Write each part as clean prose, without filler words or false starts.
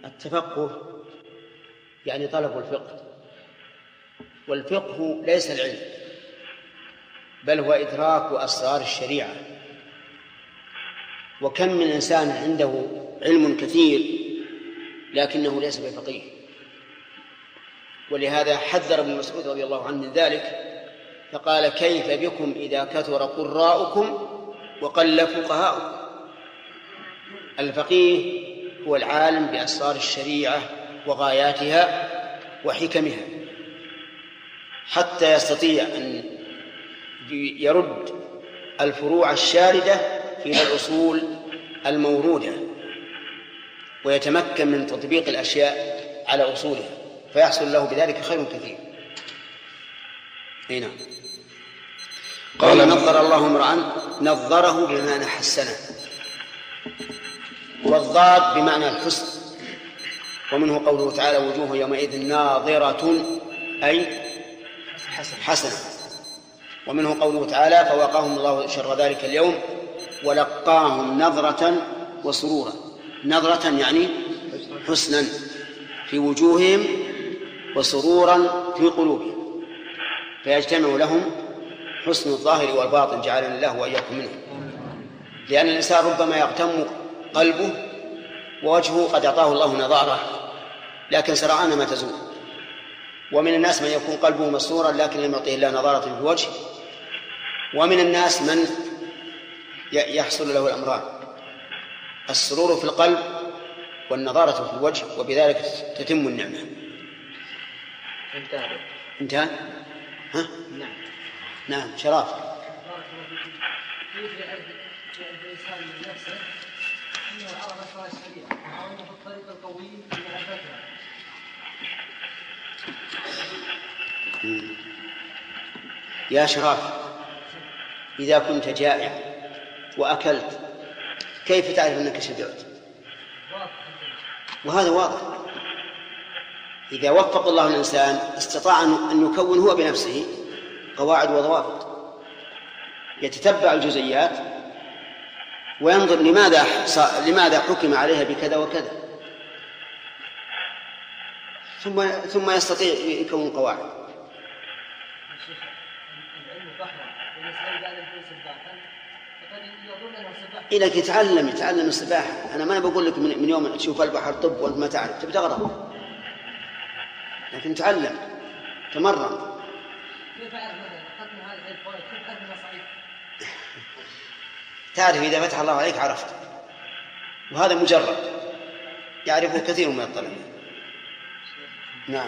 التفقه يعني طلب الفقه، والفقه ليس العلم بل هو إدراك أسرار الشريعة. وكم من إنسان عنده علم كثير لكنه ليس بفقيه، ولهذا حذر ابن مسعود رضي الله عنه من ذلك فقال: كيف بكم إذا كثر قراؤكم وقل فقهاؤكم. الفقيه هو العالم بأسرار الشريعة وغاياتها وحكمها، حتى يستطيع أن يرد الفروع الشاردة إلى الأصول الموروده، ويتمكن من تطبيق الأشياء على أصولها، فيحصل له بذلك خير كثير. نعم. قال: نظر الله امرأ نظره بمعنى حسنه، والضاد بمعنى الحسن، ومنه قوله تعالى: وجوه يومئذ ناظرة أي حسنة. ومنه قوله تعالى: فوقاهم الله شر ذلك اليوم ولقاهم نظرة وسرورا. نظرة يعني حسنا في وجوههم وسرورا في قلوبهم، فيجتمع لهم حسن الظاهر والباطن، جعلنا الله وإياكم منه. لأن الإنسان ربما يغتم قلبه ووجهه قد أعطاه الله نظارة لكن سرعان ما تزول. ومن الناس من يكون قلبه مسرورا لكن لم يعطيه الله نظارة في الوجه. ومن الناس من يحصل له الأمران: السرور في القلب والنظارة في الوجه، وبذلك تتم النعمة. انتهى؟ ها؟ نعم. شراف. يا شراف، إذا كنت جائع وأكلت كيف تعرف أنك شبعت؟ وهذا واضح. إذا وفق الله الإنسان استطاع أن يكون هو بنفسه قواعد وضوابط، يتتبع الجزئيات وينظر لماذا حكم عليها بكذا وكذا، ثم يستطيع يكون قواعد. إنك يتعلم السباحة. أنا ما بقول لك من يوم تشوف البحر طب وأنت ما تعرف تبي تغرق، لكن تعلم، تمرن. تعرف إذا فتح الله عليك عرفت، وهذا مجرد يعرفه كثير من الطلبة. نعم.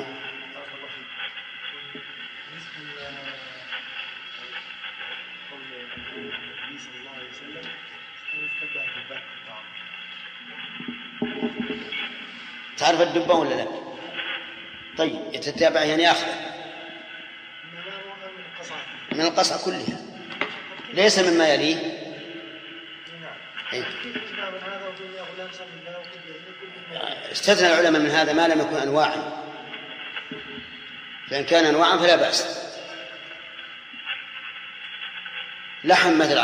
تعرف الدبة ولا لا؟ طيب يتتابع يعني ياخذ من القصعة كلها، ليس مما يليه. استثنى العلماء من هذا ما لم يكن أنواعا، فإن كان أنواعا فلا بأس. لحم مثل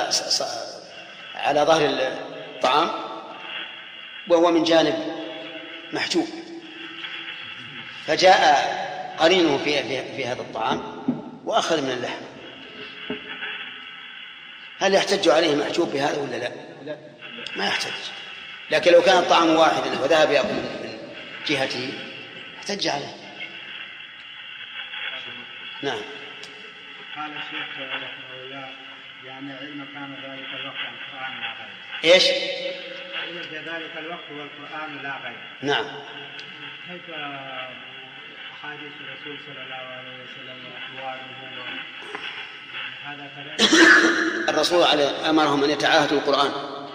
على ظهر الطعام وهو من جانب محجوب، فجاء قرينه في هذا الطعام وأخذ من اللحم، هل يحتج عليه محجوب بهذا ولا لا؟ ما يحتج. لكن لو كان الطعام واحدا وذهب يأكل من جهته يحتج عليه. نعم. قال الشيخ رحمه الله: يعني علم كان ذلك الوقت القرآن لا غير. ايش؟ علم في ذلك الوقت والقرآن لا غير. نعم. كيف أحاديث الرسول صلى الله عليه وسلم وأحواله هذا كذلك؟ الرسول أمرهم أن يتعاهدوا القرآن،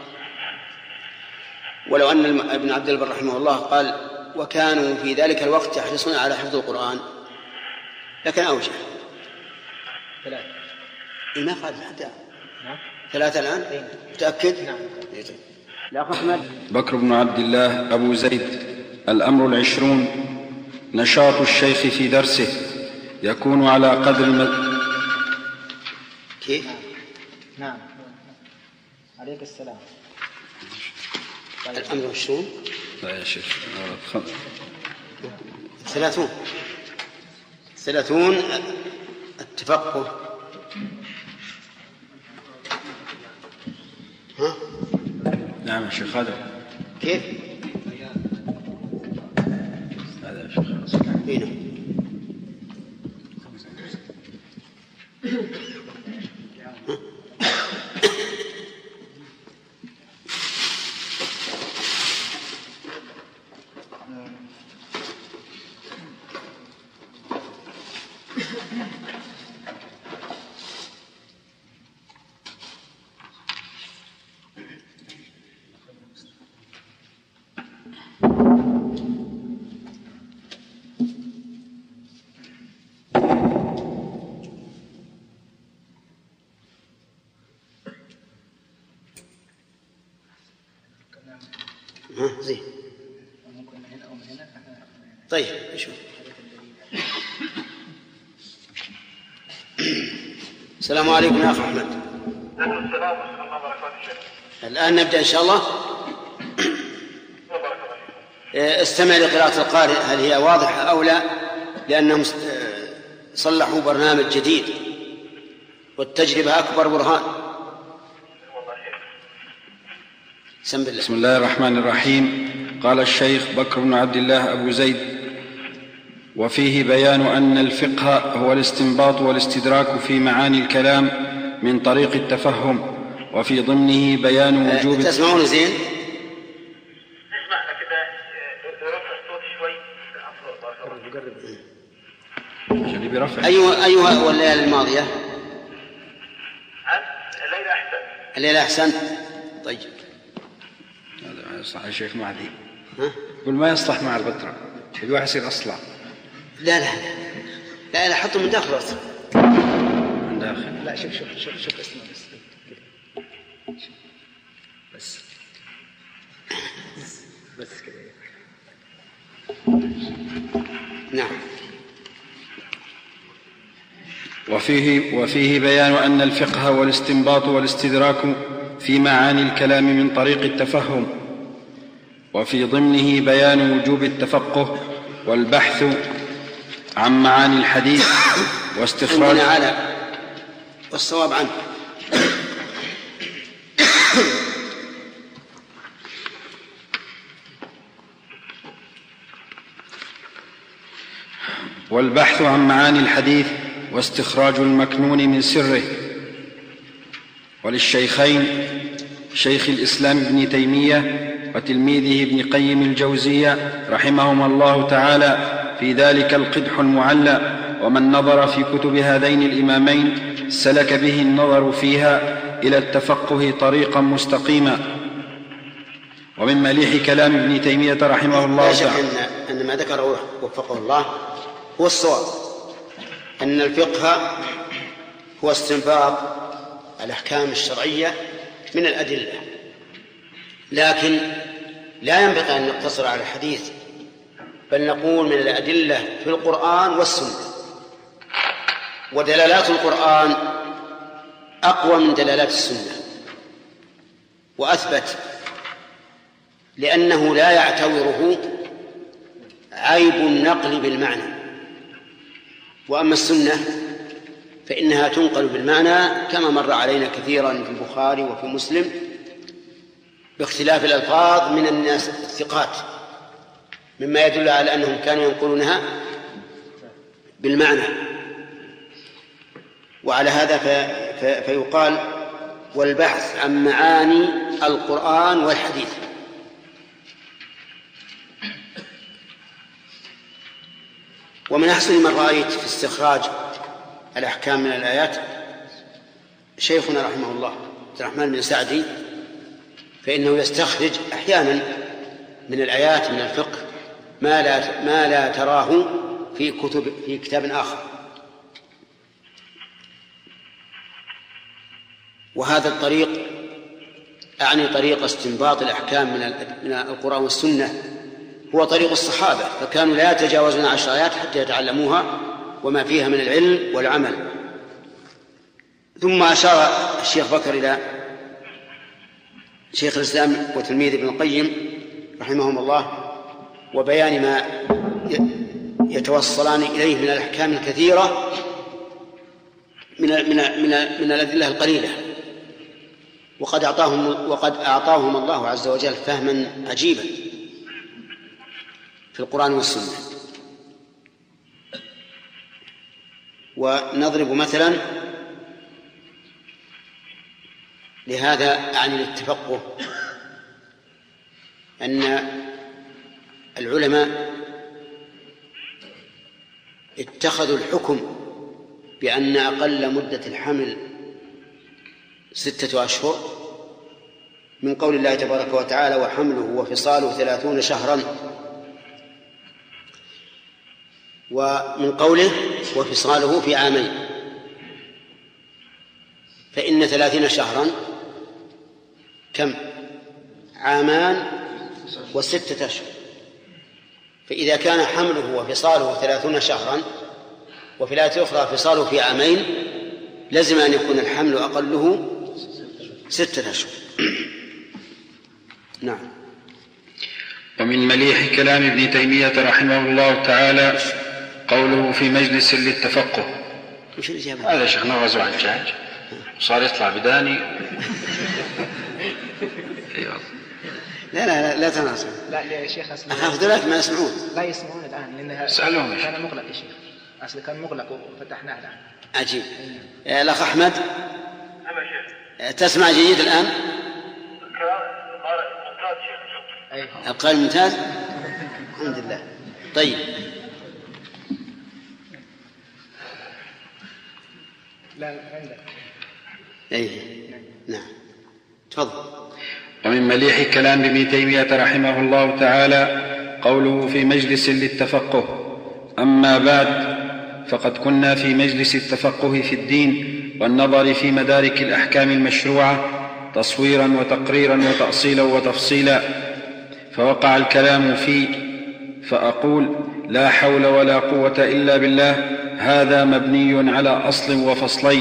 ولو أن ابن عبد البر رحمه الله قال: وكانوا في ذلك الوقت يحرصون على حفظ القرآن، لكن أوجه 3. ما قال حتى 3 الآن. متأكد؟ نعم. لا أحمد. بكر بن عبد الله أبو زيد. الأمر 20: نشاط الشيخ في درسه يكون على قدر كيف؟ نعم. عليك السلام. الأمر 20 لا يا شيخ 30 التفقه. ها؟ نعم يا شيخ هذا كيف؟ هذا يا شيخ هنا زين. طيب نشوف. السلام عليكم يا أخ أحمد. عليكم السلام ورحمة الله وبركاته. الآن نبدأ إن شاء الله. استمع لقراءة القارئ هل هي واضحة أو لا، لأنهم صلحوا برنامج جديد والتجربة أكبر برهان. بسم الله الرحمن الرحيم. قال الشيخ بكر بن عبد الله أبو زيد: وفيه بيان أن الفقه هو الاستنباط والاستدراك في معاني الكلام من طريق التفهم، وفي ضمنه بيان وجوب تسمعون زين؟ اسمع كده رفع الصوت شوي. عشان يبي رفع. أيها والليالي الماضية؟ الليلة أحسن. الليلة أحسن. طيب هذا ما يصلح يا شيخ معدي. يقول ما يصلح مع البتراء، الواحد يصير أصلع. لا حطه من داخل رأسه. من داخل. لا شوف اسمع بس كده. نعم. وفيه بيان أن الفقه هو الاستنباط والاستدراك في معاني الكلام من طريق التفهم، وفي ضمنه بيان وجوب التفقه والبحث عن معاني الحديث واستخراج على والصواب عنه. والبحث عن معاني الحديث واستخراج المكنون من سره. وللشيخين شيخ الإسلام ابن تيمية وتلميذه ابن قيم الجوزية رحمهما الله تعالى في ذلك القدح المعلى، ومن نظر في كتب هذين الإمامين سلك به النظر فيها إلى التفقه طريقا مستقيما. ومن مليح كلام ابن تيمية رحمه الله تعالى لا شك أن ما ذكره وفقه الله هو الصواب، أن الفقه هو استنباط الأحكام الشرعية من الأدلة، لكن لا ينبغي أن نقتصر على الحديث، بل نقول من الأدلة في القرآن والسنة. ودلالات القرآن أقوى من دلالات السنة وأثبت، لأنه لا يعتبره عيب النقل بالمعنى. وأما السنة فإنها تنقل بالمعنى كما مر علينا كثيرا في البخاري وفي مسلم، باختلاف الألفاظ من الناس الثقات، مما يدل على أنهم كانوا ينقلونها بالمعنى. وعلى هذا فيقال والبحث عن معاني القرآن والحديث. ومن أحسن ما رأيت في استخراج الأحكام من الآيات شيخنا رحمه الله عبد الرحمن بن سعدي، فإنه يستخرج أحيانا من الآيات من الفقه ما لا تراه في كتاب آخر. وهذا الطريق أعني طريق استنباط الأحكام من القرآن والسنة هو طريق الصحابة، فكانوا لا يتجاوزون 10 آيات حتى يتعلموها وما فيها من العلم والعمل. ثم أشار الشيخ بكر إلى شيخ الإسلام وتلميذ ابن القيم رحمهم الله وبيان ما يتوصلان إليه من الأحكام الكثيرة من الأدلة القليلة، وقد أعطاهم الله عز وجل فهما عجيبا في القرآن والسنة. ونضرب مثلا لهذا عن التفقه أن العلماء اتخذوا الحكم بأن أقل مدة الحمل 6 أشهر من قول الله تبارك وتعالى وحمله وفصاله 30 شهرا، ومن قوله وفصاله في عامين، فإن 30 شهرا كم؟ 2 و6 أشهر. فإذا كان حمله وفصاله 30 شهرا وفي الآية الأخرى فصاله في عامين، لازم أن يكون الحمل أقله 6 أشهر. نعم. ومن مليح كلام ابن تيمية رحمه الله تعالى قوله في مجلس للتفقه. هذا شيخنا غزو عن الحجاج صار يطلع بداني. لا تناصر. لا يا شيخ أخاف ذلك ما يسمعون. لا يسمعون الآن لأنها سألهم كان مغلق يا شيخ، أصل كان مغلق وفتحناه الآن. عجيب. الأخ أحمد نعم يا شيخ. تسمع جيد الآن؟ ممتاز شيخ. القارئ ممتاز؟ الحمد لله. طيب. لا عندك. نعم. تفضل. ومن مليح كلام ابن تيمية رحمه الله تعالى قوله في مجلس للتفقه. أما بعد، فقد كنا في مجلس التفقه في الدين والنظر في مدارك الأحكام المشروعة تصويرا وتقريرا وتأصيلا وتفصيلا، فوقع الكلام فيه، فأقول لا حول ولا قوة إلا بالله، هذا مبني على أصل وفصلين.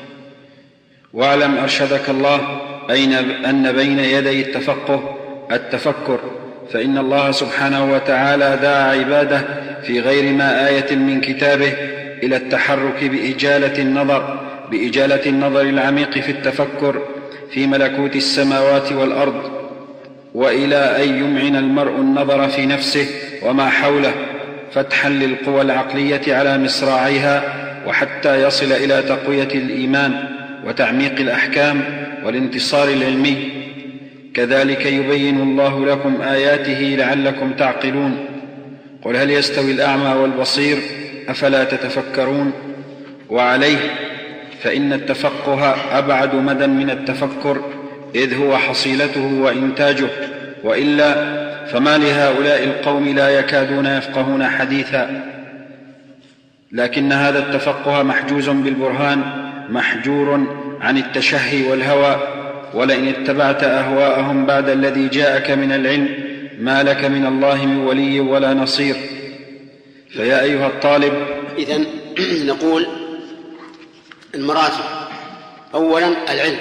واعلم أرشدك الله أن بين يدي التفقه التفكر، فإن الله سبحانه وتعالى دعا عباده في غير ما آية من كتابه إلى التحرك بإجالة النظر العميق في التفكر في ملكوت السماوات والأرض، وإلى أن يمعن المرء النظر في نفسه وما حوله فتحا للقوى العقلية على مصراعيها، وحتى يصل إلى تقوية الإيمان وتعميق الأحكام والانتصار العلمي. كذلك يبين الله لكم آياته لعلكم تعقلون. قل هل يستوي الأعمى والبصير أفلا تتفكرون؟ وعليه فإن التفقه أبعد مدى من التفكر، إذ هو حصيلته وإنتاجه، وإلا فما لهؤلاء القوم لا يكادون يفقهون حديثا. لكن هذا التفقه محجوز بالبرهان، محجور عن التشهي والهوى، ولئن اتبعت أهواءهم بعد الذي جاءك من العلم ما لك من الله من ولي ولا نصير. فيا أيها الطالب، إذن نقول المراتب: أولا العلم،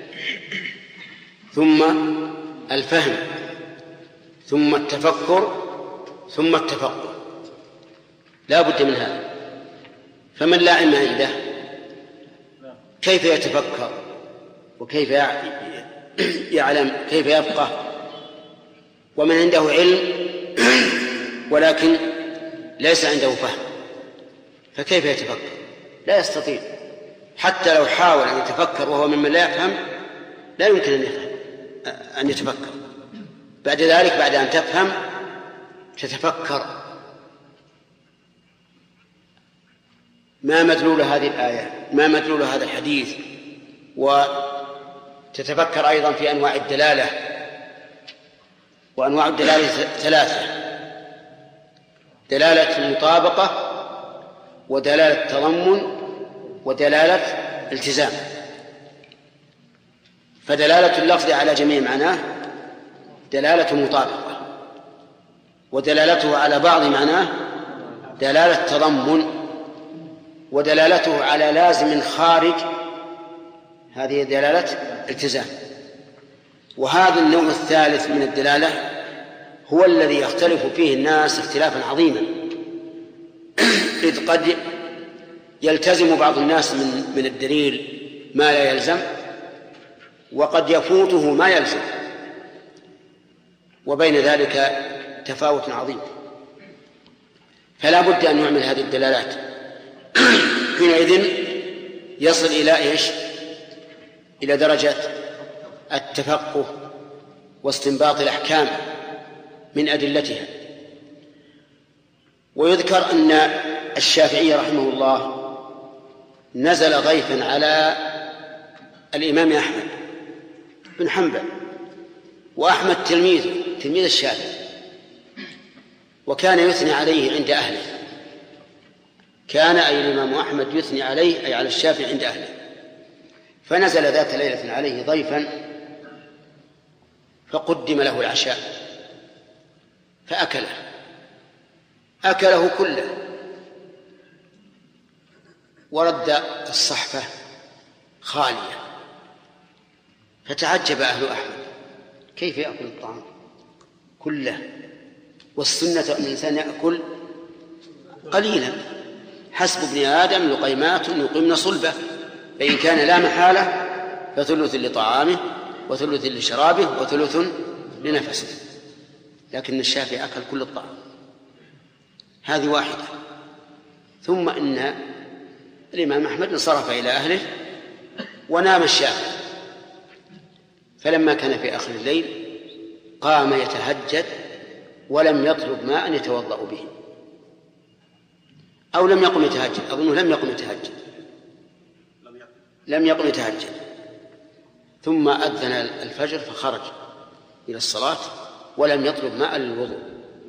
ثم الفهم، ثم التفكر، ثم التفقه. لا بد من هذا. فمن لا علم عنده كيف يتفكر وكيف يعلم كيف يفقه؟ ومن عنده علم ولكن ليس عنده فهم فكيف يتفكر؟ لا يستطيع. حتى لو حاول أن يتفكر وهو ممن لا يفهم لا يمكن أن يتفكر. بعد ذلك بعد أن تفهم تتفكر ما مدلول هذه الآية، ما مدلول هذا الحديث، وتتفكر أيضا في أنواع الدلالة. وأنواع الدلالة 3: دلالة المطابقة، ودلالة تضمن، ودلالة التزام. فدلالة اللفظ على جميع معناه دلالة مطابقة، ودلالته على بعض معناه دلالة تضمن، ودلالته على لازم خارج هذه دلالة التزام. وهذا النوع الثالث من الدلالة هو الذي يختلف فيه الناس اختلافا عظيما، إذ قد يلتزم بعض الناس من الدليل ما لا يلزم، وقد يفوته ما يلزم، وبين ذلك تفاوت عظيم. فلا بد أن نعمل هذه الدلالات. حينئذ يصل إلى إيش؟ إلى درجة التفقه واستنباط الأحكام من أدلتها. ويذكر أن الشافعي رحمه الله نزل ضيفا على الإمام أحمد بن حنبل، وأحمد تلميذ الشافعي، وكان يثني عليه عند أهله. كان أي الإمام أحمد يثني عليه أي على الشافعي عند أهله. فنزل ذات ليلة عليه ضيفا فقدم له العشاء فأكله كله ورد الصحفة خالية. فتعجب أهل أحمد كيف يأكل الطعام كله، والسنة أن الإنسان يأكل قليلا، حسب ابن آدم لقيمات يقمن صلبه، فإن كان لا محالة فثلث لطعامه وثلث لشرابه وثلث لنفسه. لكن الشافعي أكل كل الطعام. هذه واحدة. ثم إن الإمام أحمد انصرف إلى أهله ونام الشافعي، فلما كان في آخر الليل قام يتهجد ولم يطلب ماء يتوضأ به، أو لم يقم يتهجد، أظنه لم يقم يتهجد. ثم أذن الفجر فخرج إلى الصلاة ولم يطلب ماء للوضوء.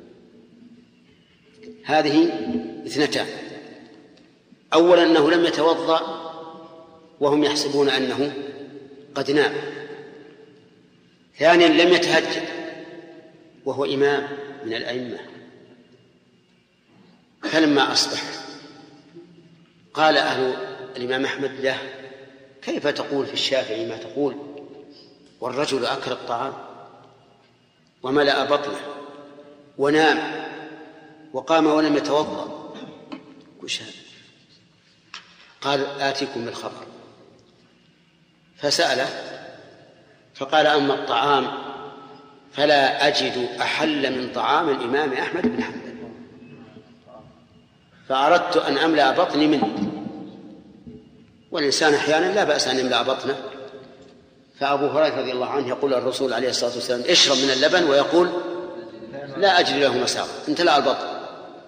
هذه اثنتان: أولا أنه لم يتوضأ وهم يحسبون أنه قد نام. ثانيا لم يتهجد وهو إمام من الأئمة. فلما أصبح قال أهل الإمام أحمد له: كيف تقول في الشافعي ما تقول والرجل أكل الطعام وملأ بطنه ونام وقام ولم يتوضأ؟ وش هذا؟ قال: آتيكم بالخبر. فسأله فقال: أما الطعام فلا أجد أحل من طعام الإمام أحمد بن حنبل، فأردت أن أملأ بطني منه. والإنسان أحيانا لا بأس أن يملأ بطنه. فأبو هريرة رضي الله عنه يقول الرسول عليه الصلاة والسلام: اشرب من اللبن، ويقول: لا أجد له مساغ، امتلأ البطن.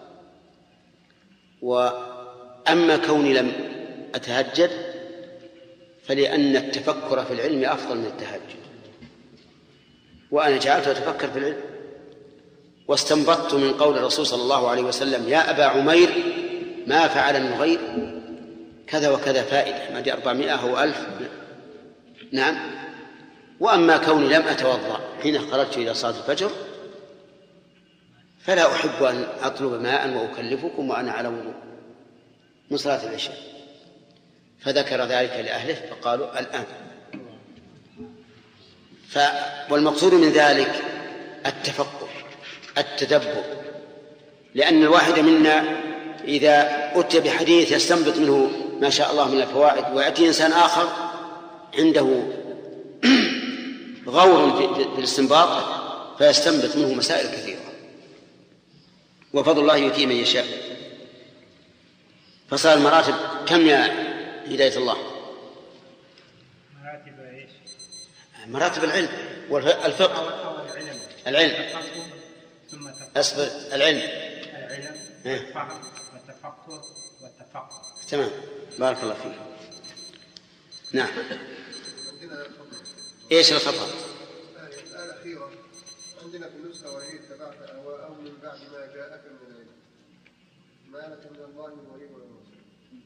وأما كوني لم أتهجد فلأن التفكر في العلم أفضل من التهجد، وأنا جعلت أتفكر في العلم، واستنبطت من قول الرسول صلى الله عليه وسلم: يا أبا عمير ما فعل النغير كذا وكذا فائدة، ما دي 400 أو 1000. نعم. وأما كوني لم أتوضأ حين خرجت إلى صلاة الفجر فلا أحب أن أطلب ماء وأكلفكم وأنا على وضوء من صلاة العشاء. فذكر ذلك لأهله فقالوا: الآن. والمقصود من ذلك التفقه، التدبر، لأن الواحد منا إذا أتي بحديث يستنبط منه ما شاء الله من الفوائد، ويأتي إنسان آخر عنده غور في الاستنباط فيستنبط منه مسائل كثيرة، وفضل الله يؤتيه من يشاء. فصار المراتب كم يا هداية الله؟ مراتب العلم والفقه. العلم أصبر، العلم والفهم والتفكر والتفقه. تمام، بارك الله فيك. نعم. ايش الخطأ؟ الأخيرة عندنا في النسخة: وهي اتبعت أهواءهم من بعد ما جاءك من العلم ما لك من الله من ولي ولا نصير.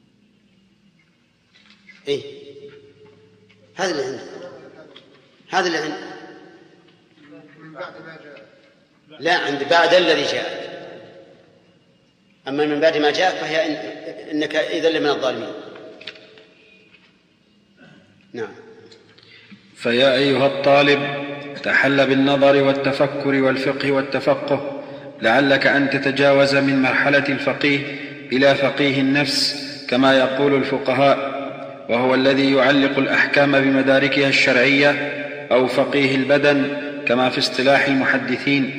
ايه هذا اللي عندك، هذا اللي عندك. من بعد ما جاءك، لا، عند بعد الذي جاءك. أما من بعد ما جاءك فهي إنك إذن لمن الظالمين. نعم. فيا أيها الطالب تحل بالنظر والتفكر والفقه والتفقه، لعلك أن تتجاوز من مرحلة الفقيه إلى فقيه النفس كما يقول الفقهاء، وهو الذي يعلق الأحكام بمداركها الشرعية، أو فقيه البدن كما في اصطلاح المحدثين.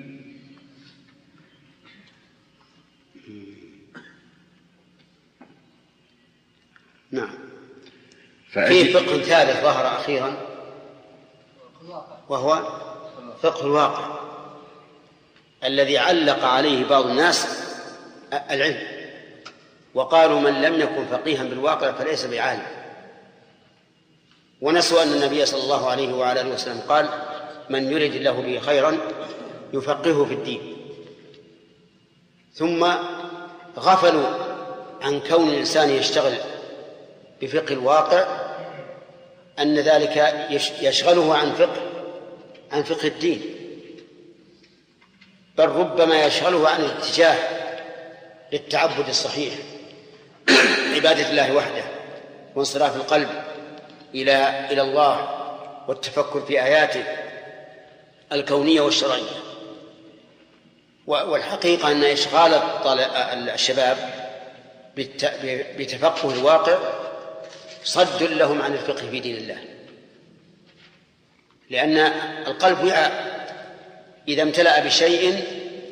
نعم. في فقه ثالث ظهر أخيرا وهو فقه الواقع، الذي علق عليه بعض الناس العلم وقالوا من لم يكن فقيها بالواقع فليس بعالم، ونسوا أن النبي صلى الله عليه وعلى آله وسلم قال من يرد الله به خيرا يفقهه في الدين. ثم غفلوا عن كون الإنسان يشتغل بفقه الواقع، أن ذلك يشغله عن فقه الدين، بل ربما يشغله عن الاتجاه للتعبد الصحيح عبادة الله وحده، وانصراف القلب إلى الله، والتفكر في آياته الكونية والشرعية. والحقيقة أن إشغال الشباب بتفقه الواقع صد لهم عن الفقه في دين الله، لأن القلب وعاء إذا امتلأ بشيء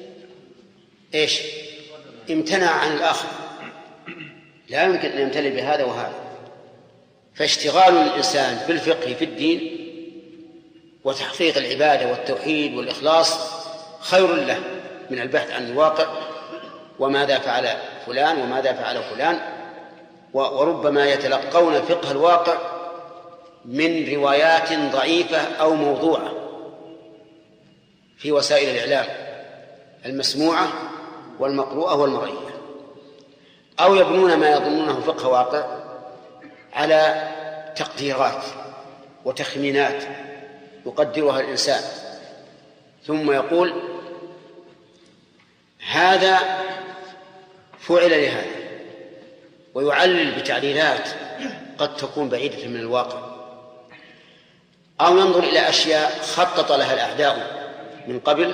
امتنع عن الآخر، لا يمكن أن يمتلئ بهذا وهذا. فاشتغال الإنسان بالفقه في الدين وتحقيق العبادة والتوحيد والإخلاص خير له من البحث عن الواقع وماذا فعل فلان وماذا فعل فلان. وربما يتلقون فقه الواقع من روايات ضعيفة أو موضوعة في وسائل الإعلام المسموعة والمقروءة والمرئية، أو يبنون ما يظنونه فقه واقع على تقديرات وتخمينات يقدرها الإنسان، ثم يقول هذا فعل لهذا، ويعلل بتعليلات قد تكون بعيدة من الواقع، أو ينظر إلى أشياء خطط لها الأعداء من قبل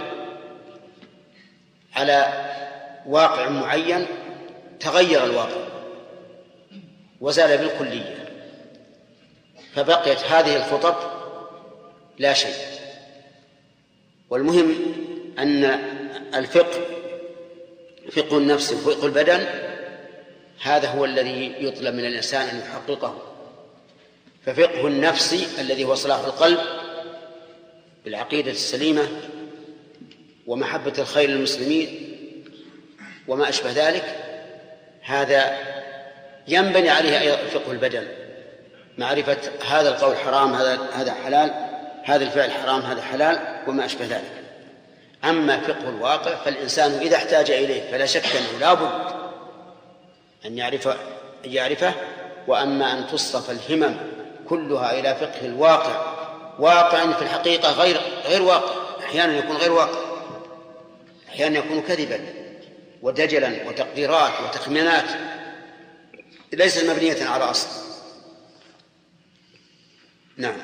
على واقع معين، تغير الواقع وزال بالكلية، فبقيت هذه الخطط لا شيء. والمهم أن الفقه، فقه النفس وفقه البدن، هذا هو الذي يطلب من الإنسان أن يحققه. ففقه النفس الذي هو صلاح القلب بالعقيدة السليمة ومحبة الخير للمسلمين وما أشبه ذلك، هذا ينبني عليه فقه البدن، معرفة هذا القول حرام هذا حلال، هذا الفعل حرام هذا حلال وما أشبه ذلك. أما فقه الواقع فالإنسان إذا احتاج إليه فلا شك أنه لا بد أن يعرفه. وأما أن تصرف الهمم كلها إلى فقه الواقع، واقع في الحقيقة غير واقع، أحيانا يكون غير واقع، أحيانا يكون كذبا ودجلا وتقديرات وتخمينات ليست مبنية على أصل. نعم.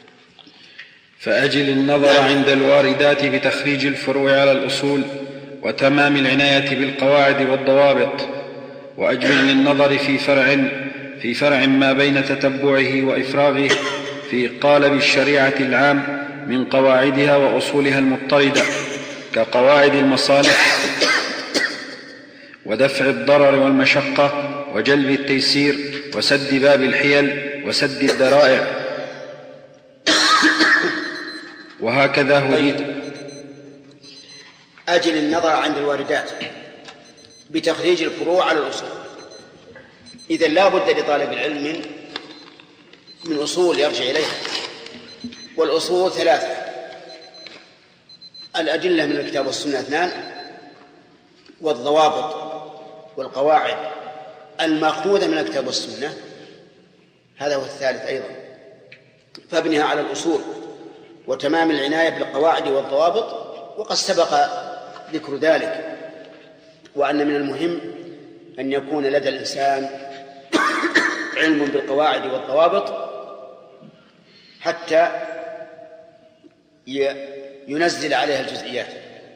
فأجل النظر عند الواردات بتخريج الفروع على الأصول وتمام العناية بالقواعد والضوابط، وأجمل للنظر في فرع ما بين تتبعه وإفراغه في قالب الشريعة العام من قواعدها وأصولها المضطردة، كقواعد المصالح ودفع الضرر والمشقة وجلب التيسير وسد باب الحيل وسد الذرائع. وهكذا هديت. أجل النظر عند الواردات بتخريج الفروع على الأصول. إذن لا بد لطالب العلم من أصول يرجع إليها، والأصول ثلاثة: الأدلة من الكتاب والسنة 2، والضوابط والقواعد المأخوذة من الكتاب والسنة، هذا هو الثالث أيضا. فابنها على الأصول وتمام العناية بالقواعد والضوابط، وقد سبق ذكر ذلك، وأن من المهم أن يكون لدى الإنسان علم بالقواعد والضوابط حتى ينزل عليها الجزئيات.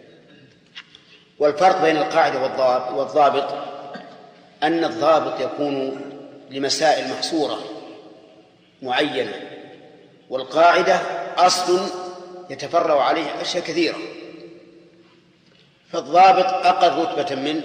والفرق بين القاعدة والضابط أن الضابط يكون لمسائل محصورة معينة، والقاعدة أصل يتفرع عليه أشياء كثيرة، فالضابط أقل رتبة من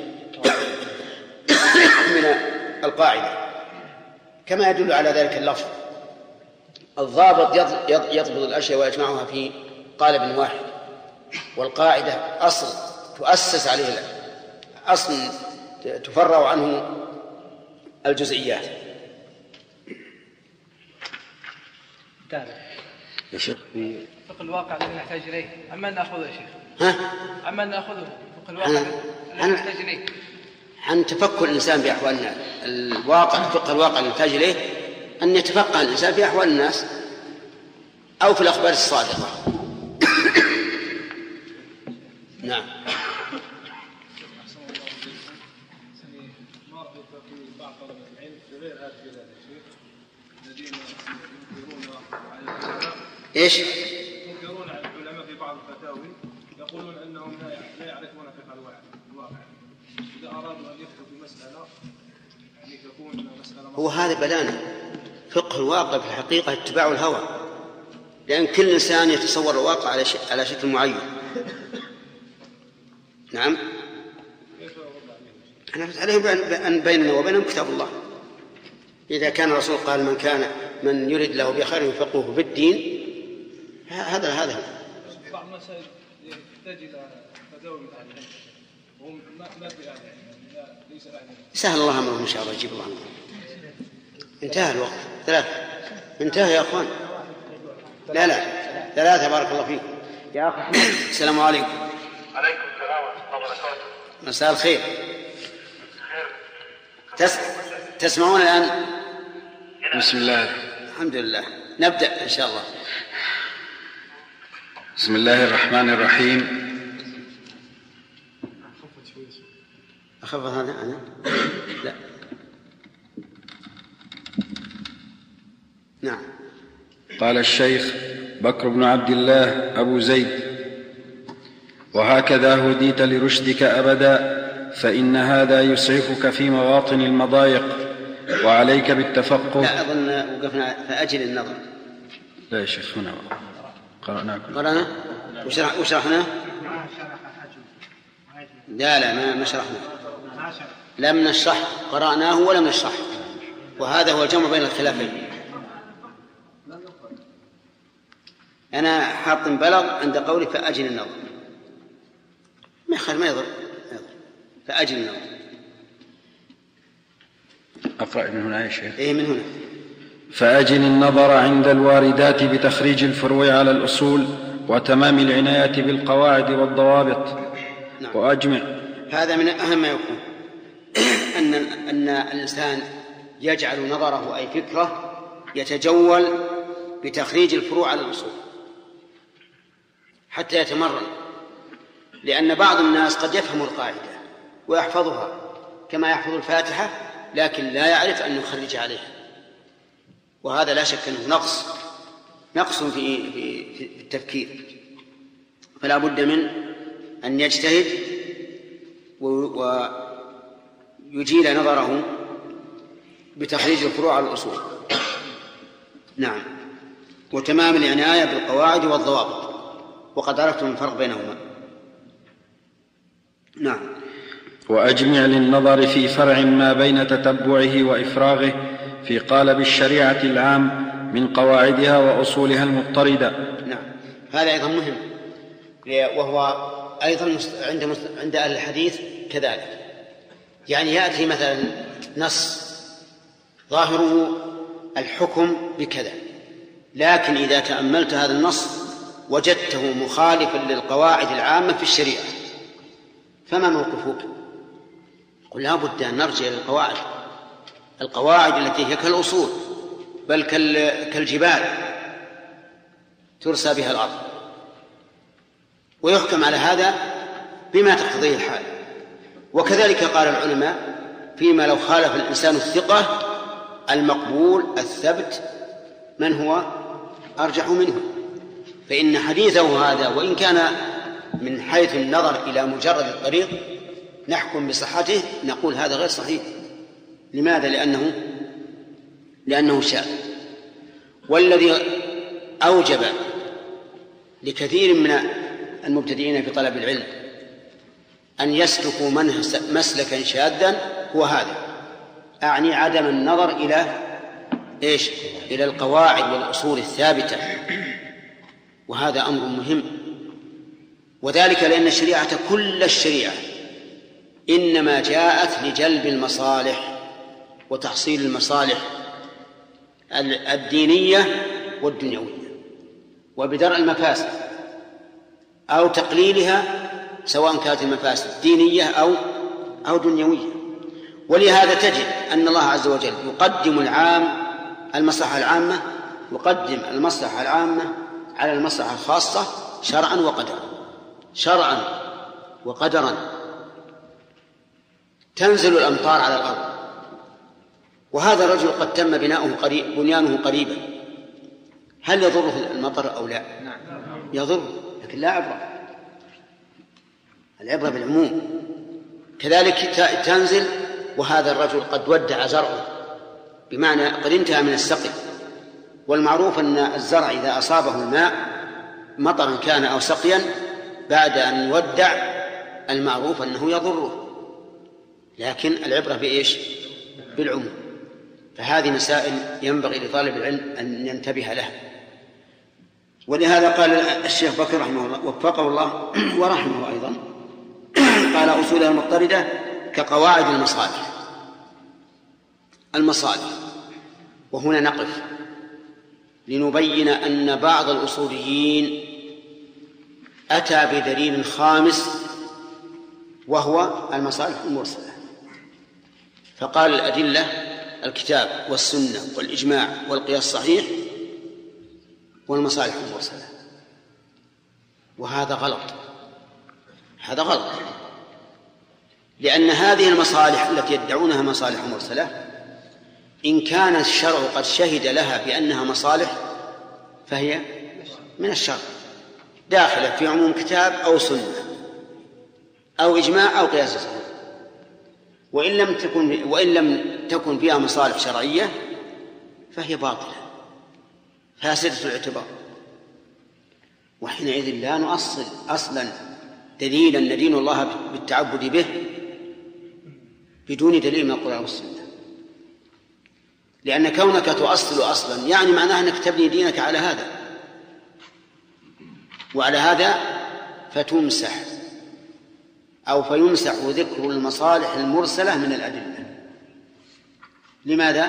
القاعدة، كما يدل على ذلك اللفظ. الضابط يضبط الأشياء ويجمعها في قالب واحد، والقاعدة أصل تؤسس عليه أصل تفرع عنه الجزئيات. يا شيخ في فقه الواقع الذي نحتاج إليه عما نأخذه يا شيخ؟ عما نأخذه فقه الواقع الذي نحتاج إليه عن تفكر الإنسان بأحوال الواقع. فقه الواقع اللي نحتاج إليه أن يتفقه الإنسان في أحوال الناس أو في الأخبار الصادقة. نعم. ما رأيت في بعض طلبة العلم غير هذه الشيخ الذين ينكرون على العلماء إيش؟ ينكرون على العلماء في بعض الفتاوي، يقولون أنهم لا يعرفون فقه الواقع. إذا أرادوا أن يفتوا في مسألة يعني تكون مسألة هو هذا بلانا. فقه الواقع في الحقيقة اتباع الهوى، لأن كل إنسان يتصور الواقع على شكل معين. نعم. أنا عليهم أن بيننا وبينهم كتاب الله. إذا كان الرسول قال من يريد له بخير يفقهه في الدين، هذا بعض المسائل تحتاج إلى فتاوى من أهل العلم، وهم ما في أهل العلم، ليس أهل العلم. سهل الله أمرهم إن شاء الله، يجيب الله عنهم. انتهى الوقت. 3 انتهى يا أخوان. لا 3 بارك الله فيكم يا أخي. السلام عليكم. عليكم السلام ورحمة الله وبركاته. مساء الخير. تسمعون الآن؟ بسم الله. الحمد لله. نبدأ إن شاء الله. بسم الله الرحمن الرحيم. أخفض هذا أنا؟ لا. نعم. قال الشيخ بكر بن عبد الله أبو زيد: وهكذا هديت لرشدك أبدا، فإن هذا يسعفك في مواطن المضايق، وعليك بالتفقه. لا أظن وقفنا فأجل النظر. لا يا شيخ هنا قرأنا وشرحنا. لا ما شرحنا، لم نشرح، قرأناه ولم نشرح، وهذا هو الجمع بين الخلافين. أنا حاط بلغ عند قولي فأجل النظر، ما يضر فأجل النظر. أقرأ من هنا يا شيخ. إيه من هنا. فأجل النظر عند الواردات بتخريج الفروع على الأصول وتمام العناية بالقواعد والضوابط. نعم. وأجمع. هذا من أهم ما يكون أن الإنسان يجعل نظره أي فكرة يتجول بتخريج الفروع على الأصول حتى يتمرن، لأن بعض الناس قد يفهم القاعدة ويحفظها كما يحفظ الفاتحة، لكن لا يعرف أن يخرج عليها، وهذا لا شك أنه نقص في التفكير. فلا بد من أن يجتهد ويجيل نظره بتخريج الفروع على الأصول. نعم. وتمام العناية بالقواعد والضوابط، وقد عرفتم الفرق بينهما. نعم. وأجمع للنظر في فرع ما بين تتبعه وإفراغه في قالب الشريعة العام من قواعدها وأصولها المضطردة. نعم. هذا أيضا مهم، وهو أيضا عند أهل الحديث كذلك. يعني يأتي مثلا نص ظاهره الحكم بكذا، لكن إذا تأملت هذا النص وجدته مخالفا للقواعد العامة في الشريعة، فما موقفك؟ قل لا بد أن نرجع القواعد التي هي كالأصول، بل كالجبال ترسى بها الأرض، ويحكم على هذا بما تقتضيه الحال. وكذلك قال العلماء فيما لو خالف الإنسان الثقة المقبول الثبت من هو أرجح منه، فإن حديثه هذا وإن كان من حيث النظر إلى مجرد الطريق نحكم بصحته، نقول هذا غير صحيح. لماذا؟ لأنه شاذ. والذي أوجب لكثير من المبتدئين في طلب العلم أن يسلكوا مسلكا شاذا هو هذا، أعني عدم النظر إلى القواعد والأصول الثابتة، وهذا أمر مهم. وذلك لأن الشريعة كل الشريعة إنما جاءت لجلب المصالح وتحصيل المصالح الدينية والدنيوية، وبدرء المفاسد أو تقليلها، سواء كانت المفاسد دينية أو دنيوية. ولهذا تجد أن الله عز وجل يقدم المصلحة العامة، يقدم المصلحة العامة على المصلحة الخاصة شرعا وقدرا. تنزل الأمطار على الأرض، وهذا الرجل قد تم بنيانه قريبا، هل يضره المطر أو لا؟ يضر، لكن لا عبرة، العبرة بالعموم. كذلك تنزل وهذا الرجل قد ودع زرعه، بمعنى قد انتهى من السقي، والمعروف أن الزرع إذا أصابه الماء مطرا كان أو سقيا بعد أن يودع المعروف أنه يضره، لكن العبرة بالعموم. فهذه مسائل ينبغي لطالب العلم أن ينتبه لها. ولهذا قال الشيخ بكر رحمه الله وفقه الله ورحمه أيضا، قال أصولها المضطردة كقواعد المصالح. وهنا نقف لنبين أن بعض الأصوليين أتى بدليل خامس وهو المصالح المرسلة، فقال الأدلة الكتاب والسنة والإجماع والقياس الصحيح والمصالح المرسلة، وهذا غلط. لأن هذه المصالح التي يدعونها مصالح مرسلة إن كان الشرع قد شهد لها بأنها مصالح فهي من الشرع، داخلة في عموم كتاب أو سنة أو إجماع أو قياس صحيح. وإن لم تكن فيها مصالح شرعية فهي باطلة فاسدة الاعتبار، وحينئذ لا نؤصل أصلا دليلا ندين الله بالتعبد به بدون دليل من القرآن والسنة. لأن كونك تؤصل أصلا يعني معناه أنك تبني دينك على هذا، وعلى هذا فتمسح أو فيمسح ذكر المصالح المرسلة من الأدلة. لماذا؟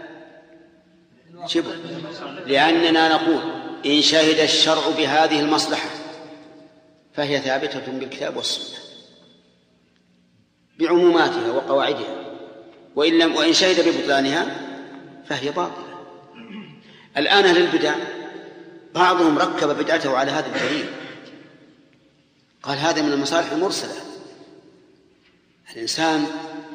لأننا نقول إن شهد الشرع بهذه المصلحة فهي ثابتة بالكتاب والسنة بعموماتها وقواعدها، وإن شهد ببطلانها فهي باطلة. الآن أهل البدع بعضهم ركب بدعته على هذا الدليل، قال هذا من المصالح المرسلة. الإنسان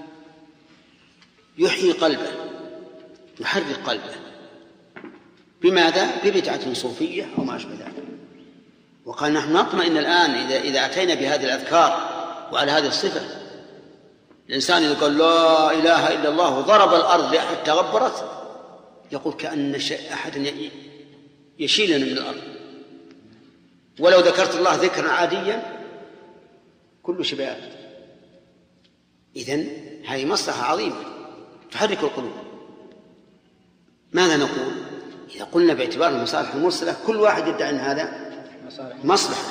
يحيي قلبه، يحرك قلبه، بماذا؟ ببدعة صوفية أو ما أشبه ذلك. وقال نحن نطمئن الآن إذا أتينا بهذه الأذكار وعلى هذه الصفة. الإنسان إذا قال لا إله إلا الله وضرب الأرض حتى غبرت يقول كأن أحد يشيلنا من الأرض، ولو ذكرت الله ذكرا عاديا كل شباب. إذن هذه مصلحة عظيمة تحرك القلوب. ماذا نقول إذا قلنا باعتبار المصالح المرسلة كل واحد يدعي أن هذا مصلحة؟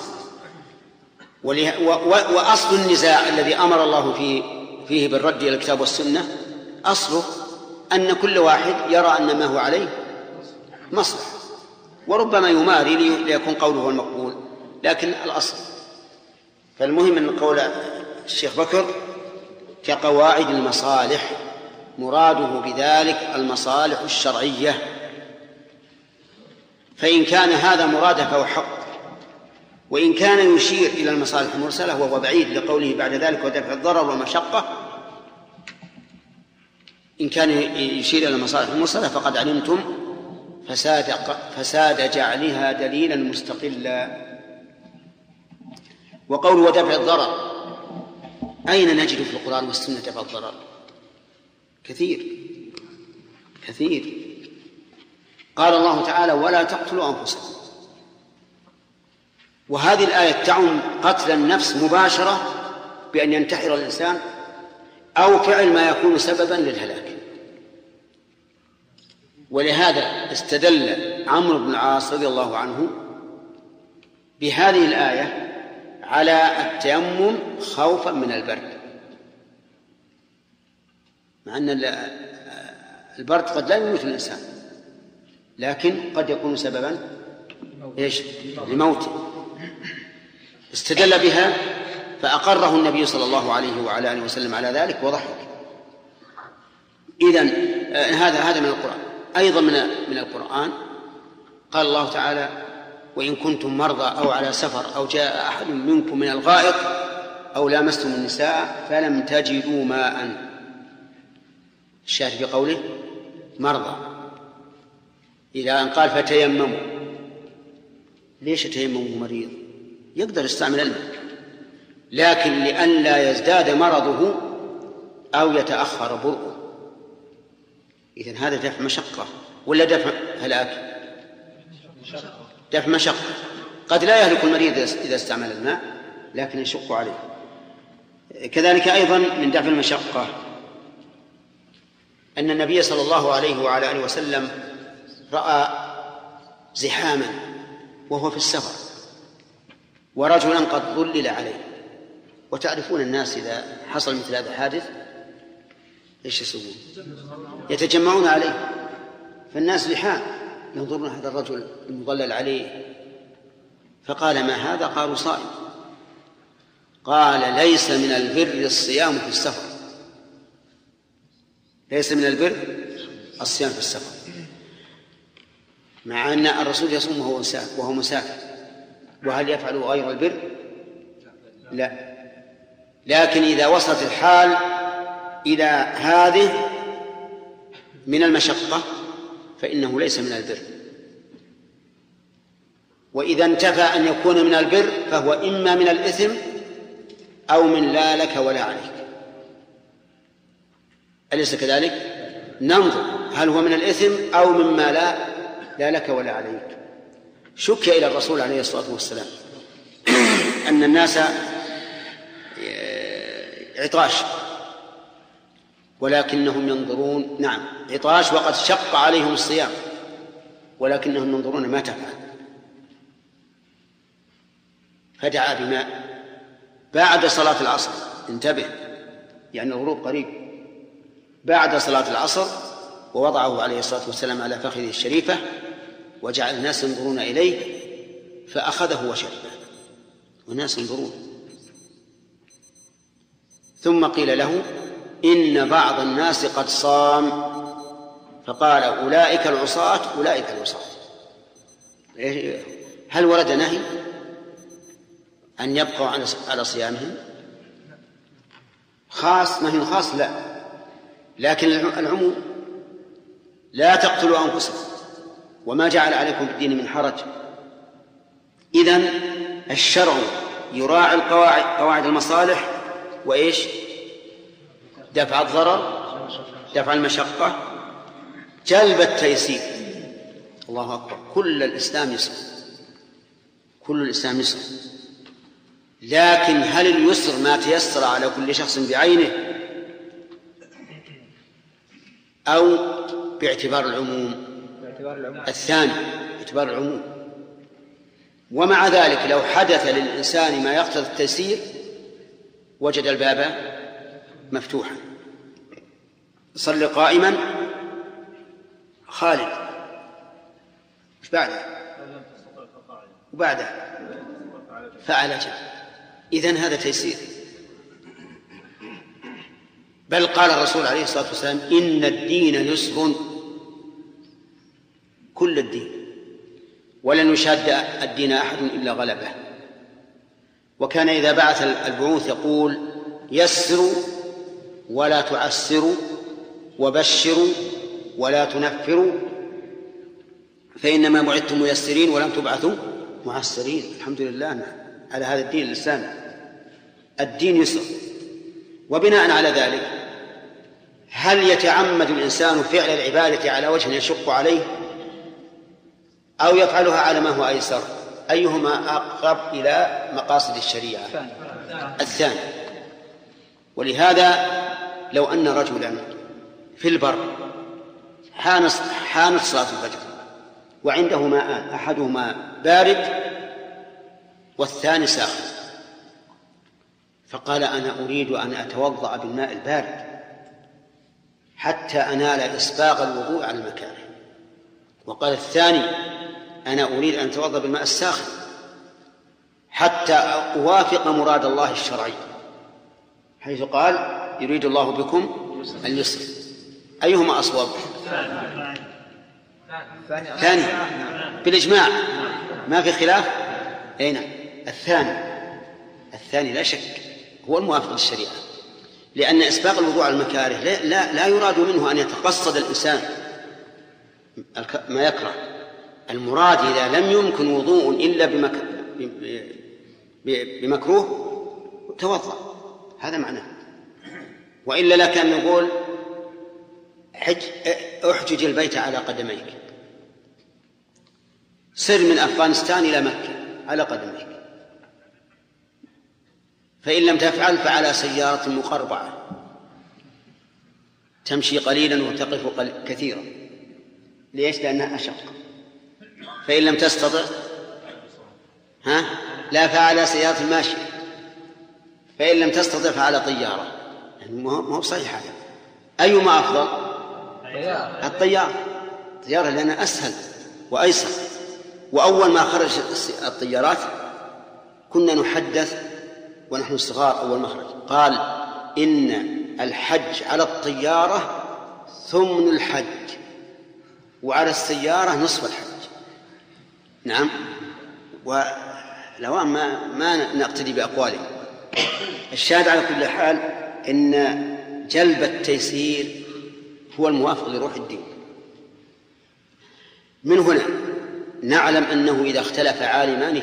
وأصل النزاع الذي أمر الله فيه بالرد إلى الكتاب والسنة أصله أن كل واحد يرى أن ما هو عليه مصلحة، وربما يماري ليكون قوله المقبول، لكن الأصل. فالمهم أن قول الشيخ بكر كقواعد المصالح مراده بذلك المصالح الشرعية، فإن كان هذا مراده فهو حق، وإن كان يشير إلى المصالح المرسلة وهو بعيد لقوله بعد ذلك ودفع الضرر والمشقة، إن كان يشير إلى المصالح المرسلة فقد فساد جعلها دليلا مستقلا. وقول ودفع الضرر، أين نجد في القرآن والسنة دفع الضرر؟ كثير. قال الله تعالى ولا تقتلوا أنفسكم، وهذه الآية تعم قتل النفس مباشرة بأن ينتحر الإنسان أو فعل ما يكون سببا للهلاك. ولهذا استدل عمرو بن العاص رضي الله عنه بهذه الآية على التيمم خوفا من البرد، مع أن البرد قد لا يموت الإنسان لكن قد يكون سببا لموته. استدل بها فأقره النبي صلى الله عليه وعلى آله وسلم على ذلك وضحك. إذن هذا من القرآن. أيضا من القرآن قال الله تعالى وإن كنتم مرضى أو على سفر أو جاء أحد منكم من الغائط أو لامستم النساء فلم تجدوا ماء. الشاهد بقوله مرضى إلى أن قال فتيمموا. ليش تيمموا مريض؟ يقدر يستعمل الماء، لكن لئلا يزداد مرضه أو يتأخر برؤه. إذن هذا دفع مشقة ولا دفع هلاك؟ دفع مشقة. قد لا يهلك المريض إذا استعمل الماء لكن يشق عليه. كذلك أيضا من دفع المشقة أن النبي صلى الله عليه وعلى آله وسلم رأى زحاما وهو في السفر ورجلا قد ظلل عليه. وتعرفون الناس إذا حصل مثل هذا الحادث إيش يسوون؟ يتجمعون عليه. فالناس زحام ينظرون هذا الرجل المظلل عليه. فقال ما هذا؟ قالوا صائم. قال ليس من البر الصيام في السفر. ليس من البر الصيام في السفر، مع أن الرسول يصوم وهو مسافر. وهل يفعل غير البر؟ لا. لكن إذا وصلت الحال إلى هذه من المشقة فإنه ليس من البر. وإذا انتفى أن يكون من البر فهو إما من الإثم أو من لا لك ولا عليك. أليس كذلك؟ ننظر هل هو من الإثم أو مما لا لك ولا عليك. شكي إلى الرسول عليه الصلاة والسلام أن الناس عطاش ولكنهم ينظرون. نعم عطاش وقد شق عليهم الصيام ولكنهم ينظرون ما تفعل. فدعا بماء بعد صلاة العصر. انتبه، يعني الغروب قريب. بعد صلاة العصر ووضعه عليه الصلاة والسلام على فخذه الشريفة وجعل الناس ينظرون إليه فأخذه وشربه والناس ينظرون. ثم قيل له إن بعض الناس قد صام. فقال أولئك العصاة أولئك العصاة. هل ورد نهي أن يبقوا على صيامهم؟ خاص نهي خاص؟ لا، لكن العموم لا تقتلوا أنفسكم وما جعل عليكم في الدين من حرج. إذن الشرع يراعي قواعد المصالح وإيش؟ دفع الضرر، دفع المشقة، جلب التيسير. الله أكبر. كل الإسلام يسر، كل الإسلام يسر. لكن هل اليسر ما تيسر على كل شخص بعينه أو باعتبار العموم؟ الثاني، باعتبار العموم. ومع ذلك لو حدث للإنسان ما يقتضي التيسير وجد الباب مفتوحا. صل قائما خالد، مش بعده وبعده فعل جد. إذن هذا تيسير. بل قال الرسول عليه الصلاة والسلام إن الدين يسر، كل الدين، ولن يشاد الدين أحد إلا غلبه. وكان إذا بعث البعوث يقول يسروا ولا تعسروا وبشروا ولا تنفروا فإنما بعثتم ميسرين ولم تبعثوا معسرين. الحمد لله على هذا الدين الإسلامي، الدين يسر. وبناء على ذلك هل يتعمد الإنسان فعل العبادة على وجه يشق عليه أو يفعلها على ما هو أيسر؟ أيهما أقرب إلى مقاصد الشريعة؟ الثاني. ولهذا لو أن رجلا في البر حانت صلاة الفجر وعنده ماء، أحدهما بارد والثاني ساخن، فقال أنا أريد أن أتوضأ بالماء البارد حتى أنال إسباغ الوضوء على المكاره، وقال الثاني أنا أريد أن أتوضأ بالماء الساخن حتى أوافق مراد الله الشرعي، حيث قال يريد الله بكم اليسر. أيهما أصوب؟ الثاني بالإجماع، ما في خلاف. أين الثاني لا شك هو الموافق للشريعة، لأن إسباغ الوضوء على المكاره لا يراد منه أن يتقصد الإنسان ما يكره. المراد إذا لم يمكن وضوء إلا بمكروه توضأ، هذا معناه. وإلا لكان نقول احجج البيت على قدميك، سر من أفغانستان إلى مكة على قدميك، فإن لم تفعل فعلى سيارة مقربعة تمشي قليلا وتقف كثيرا. ليش؟ لأنها أشق. فإن لم تستطع لا فعلى سيارة ماشية، فإن لم تستطع فعلى طيارة. يعني ما هو صحيح هذا. أيما أفضل؟ الطيارة لأنها أسهل وأيسر. وأول ما خرجت الطيارات كنا نحدث ونحن صغار أول مخرج، قال إن الحج على الطيارة ثمن الحج وعلى السيارة نصف الحج. نعم. ولو ما نقتدي بأقوالهم. الشاهد على كل حال إن جلب التيسير هو الموافق لروح الدين. من هنا نعلم أنه إذا اختلف عالمان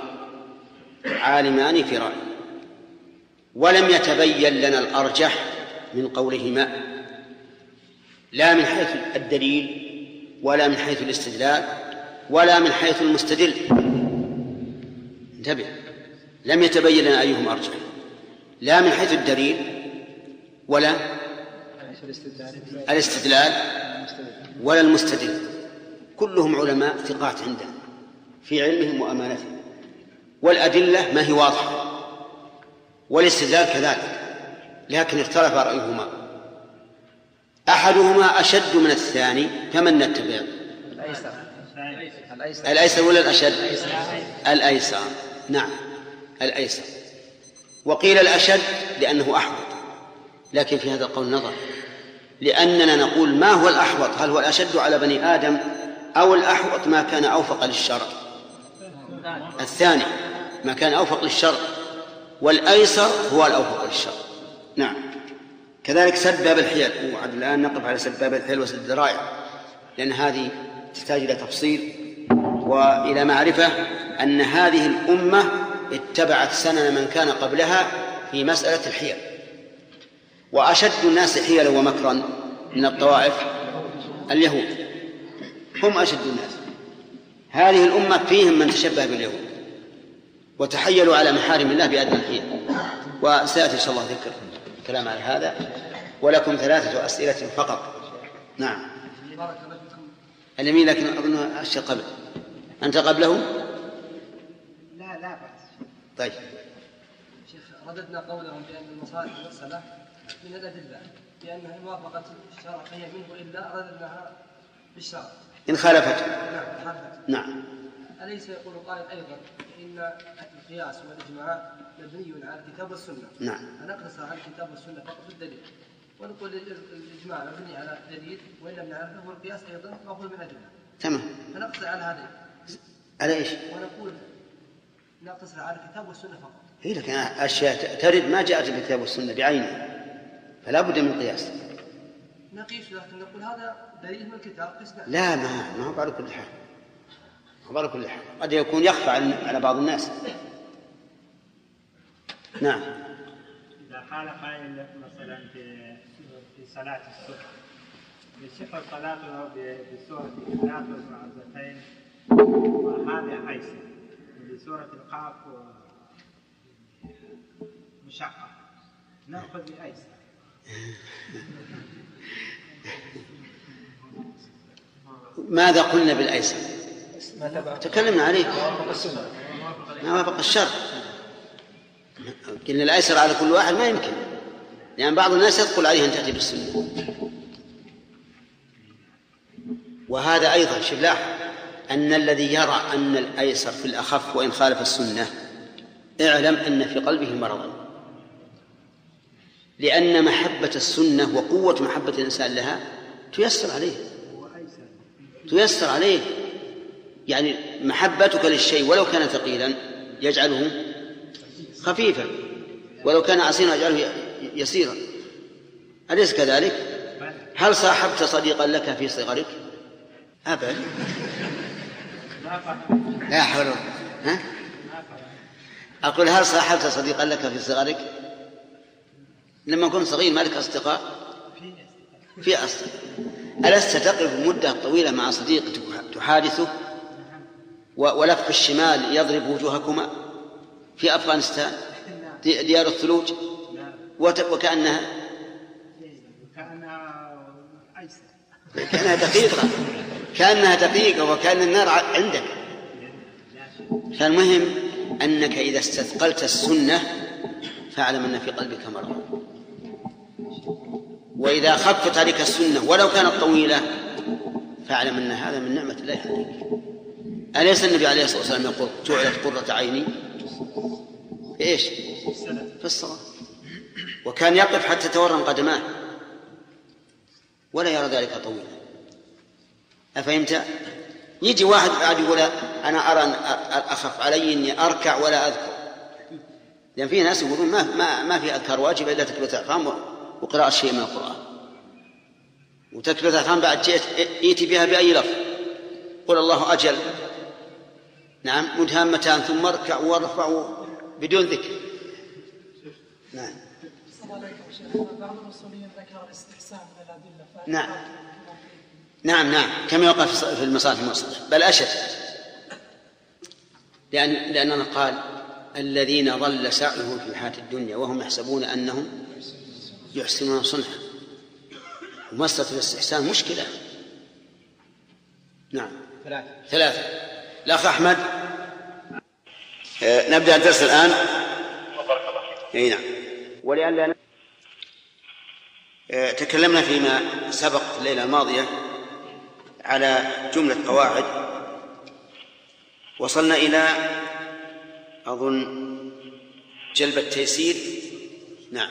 في رأي ولم يتبين لنا الأرجح من قولهما، لا من حيث الدليل ولا من حيث الاستدلال ولا من حيث المستدل، انتبه، لم يتبين لنا أيهم أرجح، لا من حيث الدليل ولا الاستدلال ولا المستدل، كلهم علماء ثقات عندنا في علمهم وأمانتهم، والأدلة ما هي واضحة، والاستدلال كذلك، لكن اختلف رأيهما، أحدهما أشد من الثاني، فمن نتبع؟ الأيسر ولا الأشد؟ الأيسر. نعم الأيسر. وقيل الأشد لأنه أحوط، لكن في هذا القول نظر، لأننا نقول ما هو الأحوط؟ هل هو الأشد على بني آدم أو الأحوط ما كان أوفق للشرع؟ الثاني ما كان أوفق للشرع، والأيسر هو الأوفق للشرع. نعم. كذلك سد باب الحيل، وعد الآن نقف على سد باب الحيل وسد الذرائع، لأن هذه تحتاج إلى تفصيل وإلى معرفة أن هذه الأمة اتبعت سنن من كان قبلها في مسألة الحيل، وأشد الناس حيلا ومكرا من الطوائف اليهود، هم أشد الناس. هذه الأمة فيهم من تشبه باليهود وتحيلوا على محارم الله بأدنى الحيل، وسيأتي إن شاء الله ذكر كلام على هذا. ولكم 3 أسئلة فقط. نعم. اليمين، لكن أظن الشيء قبل. أنت قبله؟ لا بأس. طيب. شيخ، رددنا قولهم بأن المصالح المرسلة من الأدلة، بأنها موافقة الشرع فهي منه، إلا رددناها بالشرع إن خالفته. نعم. أليس يقول قائل أيضا إن القياس والإجماع مبني على الكتاب والسنة؟ نعم. فنقتصر على الكتاب والسنة فقط بالدليل، ونقول الإجماع مبني على دليل، وإن لم نعرفه والقياس أيضا مأخوذ من أدلة. تمام. فنقتصر على هذا. على إيش؟ ونقول نقتصر على الكتاب والسنة فقط. هي لكن أشياء ترد ما جاءت بالكتاب والسنة بعينها، فلا بد من قياس. نقيس، لكن نقول هذا دليل من الكتاب قسنا. لا، ما هو على كل حال. على كل حال قد يكون يخفى على بعض الناس. نعم. إذا قال قائل مثلا في صلاة الصبح يصح صلاته بسورة الإخلاص والمعوذتين وهذا أيسر، بسورة القاف مشقة نأخذ بأيسر. ماذا قلنا بالأيسر؟ تكلمنا عليه ما وافق الشر. قلنا الأيسر على كل واحد ما يمكن، لأن بعض الناس يثقل عليه أن تأتي بالسنة. وهذا أيضا شبلاح أن الذي يرى أن الأيسر في الأخف وإن خالف السنة اعلم أن في قلبه مرضا، لأن محبة السنة وقوة محبة الإنسان لها تيسر عليه. يعني محبتك للشيء ولو كان ثقيلا يجعله خفيفا، ولو كان عسيرا يجعله يسيرا. أليس كذلك؟ هل صاحبت صديقا لك في صغرك؟ أبدا. لا حول. أقول هل صاحبت صديقا لك في صغرك؟ لما كنت صغير ما لك أصدقاء؟ في أصدقاء. ألست تقف مدة طويلة مع صديق تحادثه ولف الشمال يضرب وجوهكما في أفغانستان ديار الثلوج وكأنها دقيقة وكأن النار عندك. فالمهم أنك إذا استثقلت السنة فاعلم أن في قلبك مرض، وإذا خفت عليك السنة ولو كانت طويلة فاعلم أن هذا من نعمة الله عليك. أليس النبي عليه الصلاة والسلام يقول جعلت قرة عيني إيش؟ في الصلاة، وكان يقف حتى تورم قدماه ولا يرى ذلك طويلا. أفهمت؟ يجي واحد بعد يقول أنا أرى أخف علي إني أركع ولا أذكر، لأن في ناس يقولون ما في أذكار واجب إلا تكبيرة الإحرام وقراءة شيء من القرآن، وتكبيرة الإحرام بعد جئت يأتي بها بأي لفظ، قل الله أجل، نعم، مدهامتان ثم اركع وارفع بدون ذكر. نعم. بعض الأصوليين ذكر الاستحسان من الأدلة. نعم كما يقع في المصالح المرسلة، بل أشد، لأننا قال الذين ضل سعيهم في الحياة الدنيا وهم يحسبون أنهم يحسنون صنعا، ومسألة الاستحسان مشكلة. نعم. 3. الأخ أحمد. نبدأ الدرس الآن. أي نعم. ولأن تكلمنا فيما سبق الليلة الماضية على جملة قواعد، وصلنا إلى أظن جلب التيسير. نعم.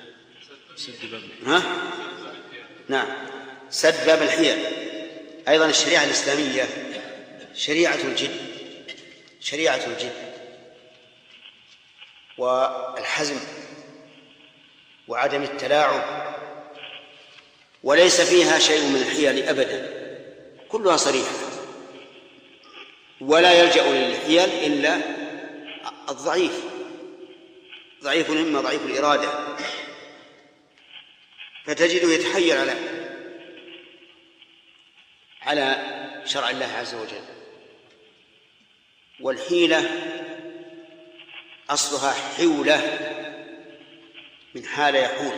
نعم، سد باب الحيل. أيضا الشريعة الإسلامية شريعة الجد والحزم وعدم التلاعب، وليس فيها شيء من الحيل أبدا، كلها صريحة، ولا يلجأ للحيل إلا الضعيف، ضعيف الهمة ضعيف الإرادة، فتجده يتحيل على شرع الله عز وجل. والحيلة أصلها حولة من حال يحول،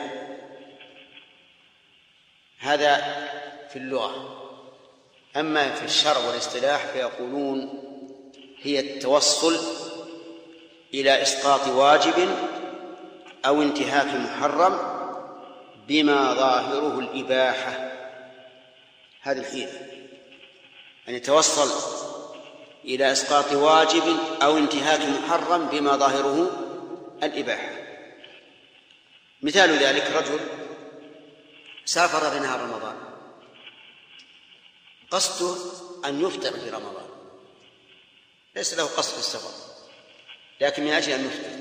هذا في اللغة. أما في الشرع والاصطلاح فيقولون هي التوصل إلى إسقاط واجب أو انتهاك محرم بما ظاهره الإباحة. هذه الحيلة أن يتوصل إلى إسقاط واجب أو انتهاك محرم بما ظاهره الإباحة. مثال ذلك رجل سافر في نهار رمضان، قصده أن يفطر في رمضان، ليس له قصد في السفر، لكن من أجل أن يفطر.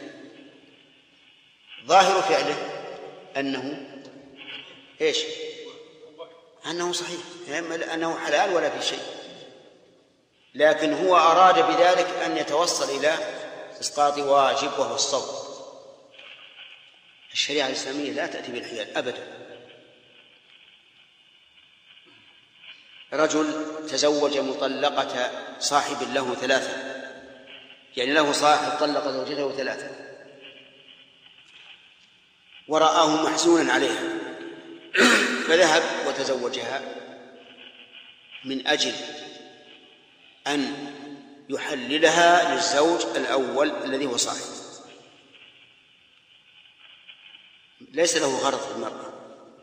ظاهر فعله أنه إيش؟ أنه صحيح، أنه حلال ولا في شيء. لكن هو أراد بذلك أن يتوصل إلى إسقاط واجب وهو الصوم. الشريعة الإسلامية لا تأتي بالحيل أبدا. رجل تزوج مطلقة صاحب له 3، يعني له صاحب طلق زوجته 3 ورآه محزونا عليها فذهب وتزوجها من أجل أن يحللها للزوج الأول الذي هو صاحب. ليس له غرض في المرأة،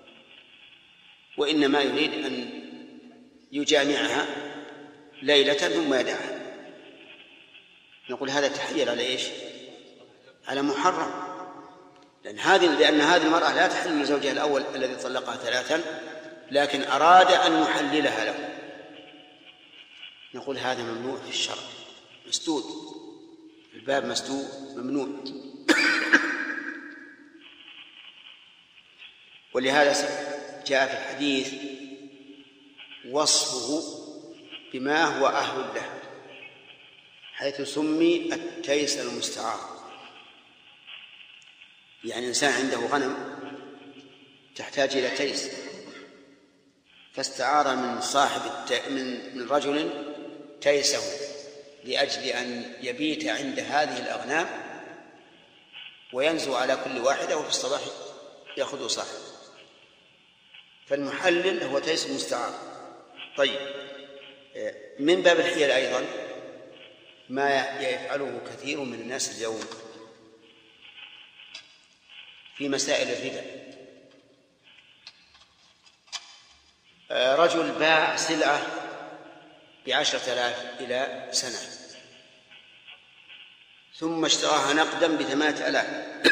وإنما يريد أن يجامعها ليلة ثم يدعها. نقول هذا تحيل على إيش؟ على محرم، لأن هذه المرأة لا تحل لزوجها الأول الذي طلقها 3 لكن أراد أن يحللها له. نقول هذا ممنوع في الشرع، مسدود، الباب مسدود ممنوع. ولهذا جاء في الحديث وصفه بما هو أهل له، حيث سمي التيس المستعار. يعني إنسان عنده غنم تحتاج إلى تيس، فاستعار من صاحب من رجل تيسه لأجل أن يبيت عند هذه الأغنام وينزو على كل واحدة وفي الصباح يأخذ صاحب. فالمحلل هو تيس مستعار. طيب، من باب الحيل أيضا ما يفعله كثير من الناس اليوم في مسائل الربا. رجل باع سلعة ب10,000 إلى سنة ثم اشتراها نقدا ب8,000.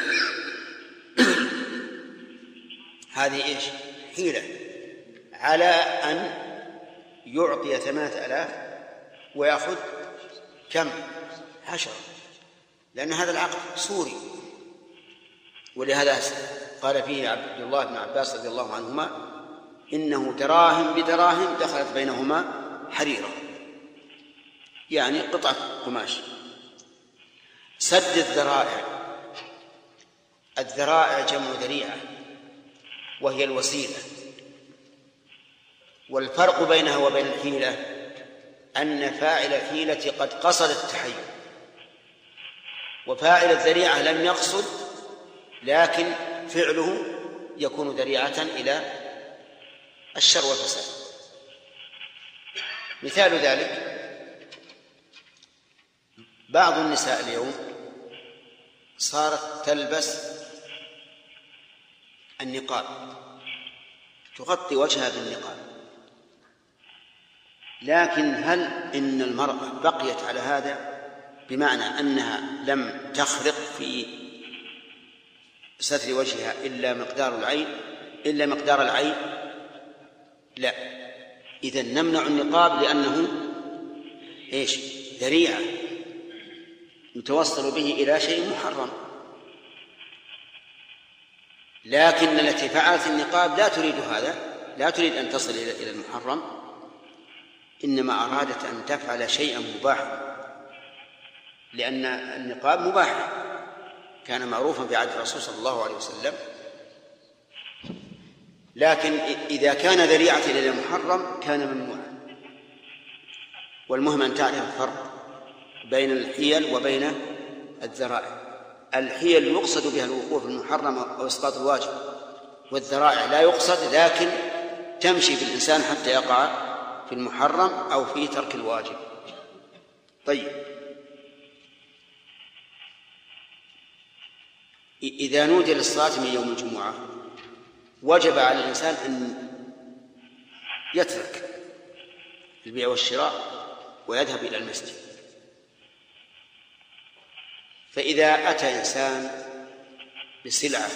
هذه إيش؟ حيلة على أن يعطي 8,000 ويأخذ كم؟ 10، لأن هذا العقد سوري. ولهذا قال فيه عبد الله بن عباس رضي الله عنهما إنه دراهم بدراهم دخلت بينهما حريرة، يعني قطعة قماش. سد الذرائع. الذرائع جمع ذريعة وهي الوسيلة، والفرق بينها وبين الحيلة أن فاعل الحيلة قد قصد التحيل، وفاعل الذريعة لم يقصد لكن فعله يكون ذريعة إلى الشر والفساد. مثال ذلك بعض النساء اليوم صارت تلبس النقاب، تغطي وجهها بالنقاب، لكن هل إن المرأة بقيت على هذا بمعنى أنها لم تخرق في ستر وجهها إلا مقدار العين؟ لا. إذن نمنع النقاب لأنه إيش؟ ذريعة يتوصل به إلى شيء محرم. لكن التي فعلت النقاب لا تريد هذا، لا تريد أن تصل إلى المحرم، إنما أرادت أن تفعل شيئا مباحا، لأن النقاب مباح كان معروفا في عهد الرسول صلى الله عليه وسلم. لكن إذا كان ذريعة إلى المحرم كان ممنوعا. والمهم أن تعرف الفرق بين الحيل وبين الذرائع. الحيل يقصد بها الوقوف في المحرم أو إسقاط الواجب، والذرائع لا يقصد لكن تمشي بالإنسان حتى يقع في المحرم أو في ترك الواجب. طيب، إذا نودي للصلاة من يوم الجمعة وجب على الإنسان أن يترك البيع والشراء ويذهب إلى المسجد. فإذا أتى إنسان بسلعة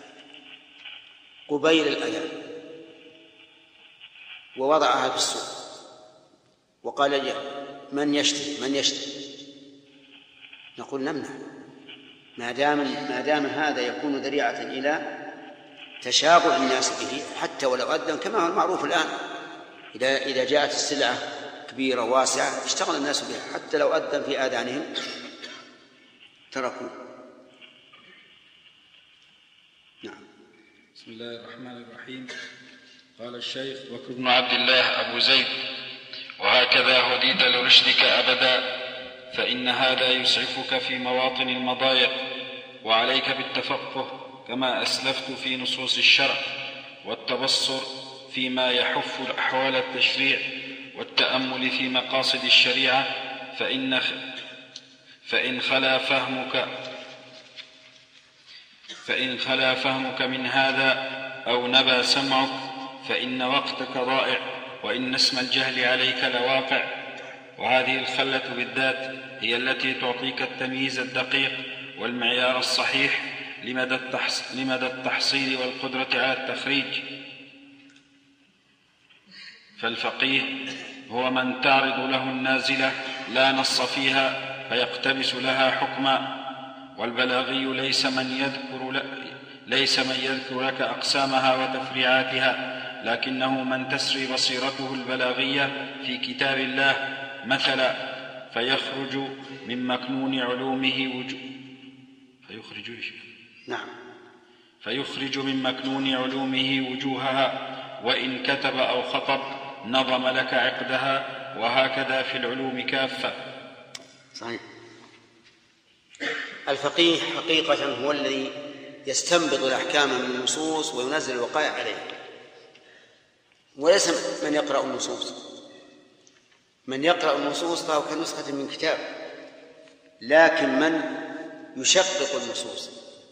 قبيل الأذان ووضعها في السوق وقال لي من يشتري، نقول نمنع ما دام هذا يكون ذريعة إلى تشاغل الناس به، حتى ولو أذن، كما هو المعروف الآن. إذا جاءت السلعة كبيرة واسعة اشتغل الناس بها، حتى لو أذن في آذانهم تركوه. نعم. بسم الله الرحمن الرحيم. قال الشيخ بكر بن عبد الله أبو زيد: وهكذا هديت لرشدك أبدا، فإن هذا يسعفك في مواطن المضايق، وعليك بالتفقه كما أسلفت في نصوص الشرع، والتبصر فيما يحف أحوال التشريع، والتأمل في مقاصد الشريعة، فإن خلا فهمك من هذا أو نبى سمعك فإن وقتك ضائع، وإن اسم الجهل عليك لواقع. وهذه الخلة بالذات هي التي تعطيك التمييز الدقيق والمعيار الصحيح لمدى التحصيل والقدرة على التخريج. فالفقيه هو من تعرض له النازلة لا نص فيها فيقتبس لها حكما، والبلاغي ليس من يذكر لك أقسامها وتفريعاتها، لكنه من تسري بصيرته البلاغية في كتاب الله مثلا فيخرج من مكنون علومه وجوهها، وإن كتب أو خطب نظم لك عقدها، وهكذا في العلوم كافة. صحيح. الفقيه حقيقة هو الذي يستنبط الأحكام من النصوص وينزل الوقائع عليه، وليس من يقرأ النصوص. من يقرأ النصوص فهو كنسخة من كتاب، لكن من يشقق النصوص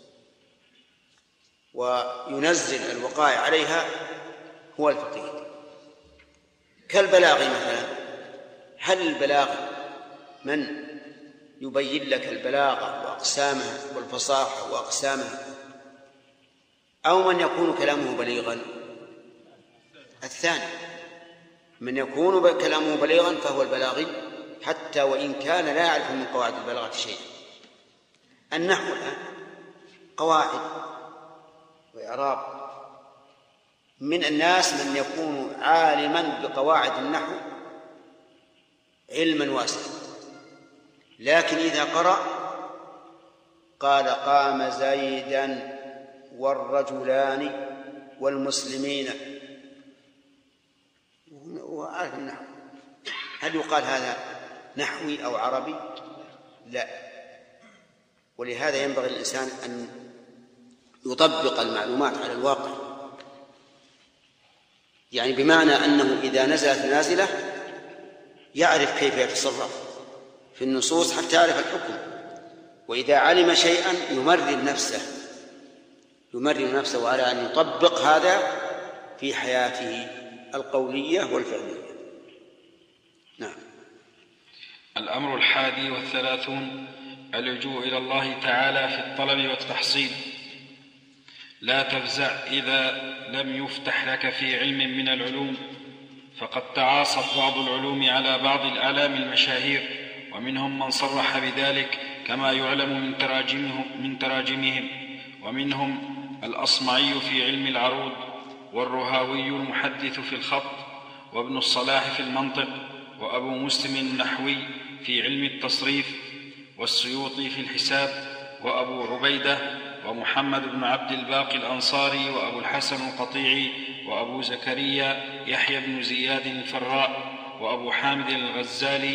وينزل الوقائع عليها هو الفقيه. كالبلاغي مثلا، هل البلاغ من يبين لك البلاغة وأقسامها والفصاحة وأقسامها، أو من يكون كلامه بليغا؟ الثاني، من يكون كلامه بليغا فهو البلاغي، حتى وإن كان لا يعرف من قواعد البلاغة شيء. النحو الآن قواعد وإعراب، من الناس من يكون عالما بقواعد النحو علما واسعا، لكن إذا قرأ قال قام زيدا والرجلان والمسلمين وعارف النحو، هل يقال هذا نحوي أو عربي؟ لا. ولهذا ينبغي الإنسان أن يطبق المعلومات على الواقع، يعني بمعنى أنه إذا نزلت نازلة يعرف كيف يتصرف في النصوص حتى يعرف الحكم، وإذا علم شيئا يمرن نفسه على أن يطبق هذا في حياته القولية والفعلية. نعم. الأمر 31 اللجوء إلى الله تعالى في الطلب والتحصيل. لا تفزع إذا لم يفتح لك في علم من العلوم، فقد تعاصت بعض العلوم على بعض الأعلام المشاهير، ومنهم من صرح بذلك كما يعلم من تراجمهم، ومنهم الأصمعي في علم العروض، والرهاوي المحدث في الخط، وابن الصلاح في المنطق، وأبو مسلم النحوي في علم التصريف، والسيوطي في الحساب، وأبو عبيدة، ومحمد بن عبد الباقي الأنصاري، وأبو الحسن القطيعي، وأبو زكريا يحيى بن زياد الفراء، وأبو حامد الغزالي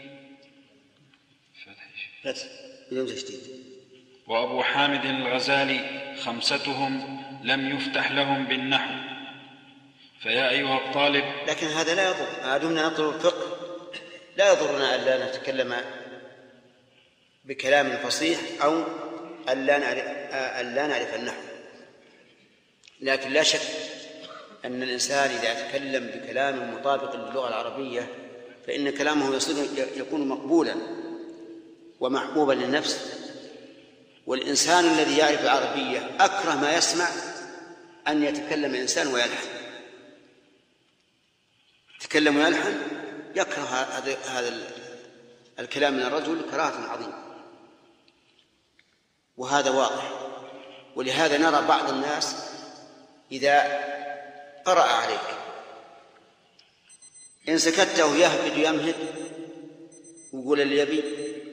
وأبو حامد الغزالي، خمستهم لم يفتح لهم بالنحو. فيا أيها الطالب، لكن هذا لا يضر، ما دمنا نطلب الفقه لا يضرنا ألا نتكلم بكلام فصيح أو ألا نعرف النحو، لكن لا شك أن الإنسان إذا تكلم بكلام مطابق للغة العربية فإن كلامه يكون مقبولا ومحبوبا للنفس. والإنسان الذي يعرف العربية أكره ما يسمع أن يتكلم إنسان ويلحن، يتكلم ويلحن، يكره هذا الكلام من الرجل كراهة عظيمة، وهذا واضح. ولهذا نرى بعض الناس إذا قرأ عليك إن سكته يهبد يمهد ويقول اللي يبي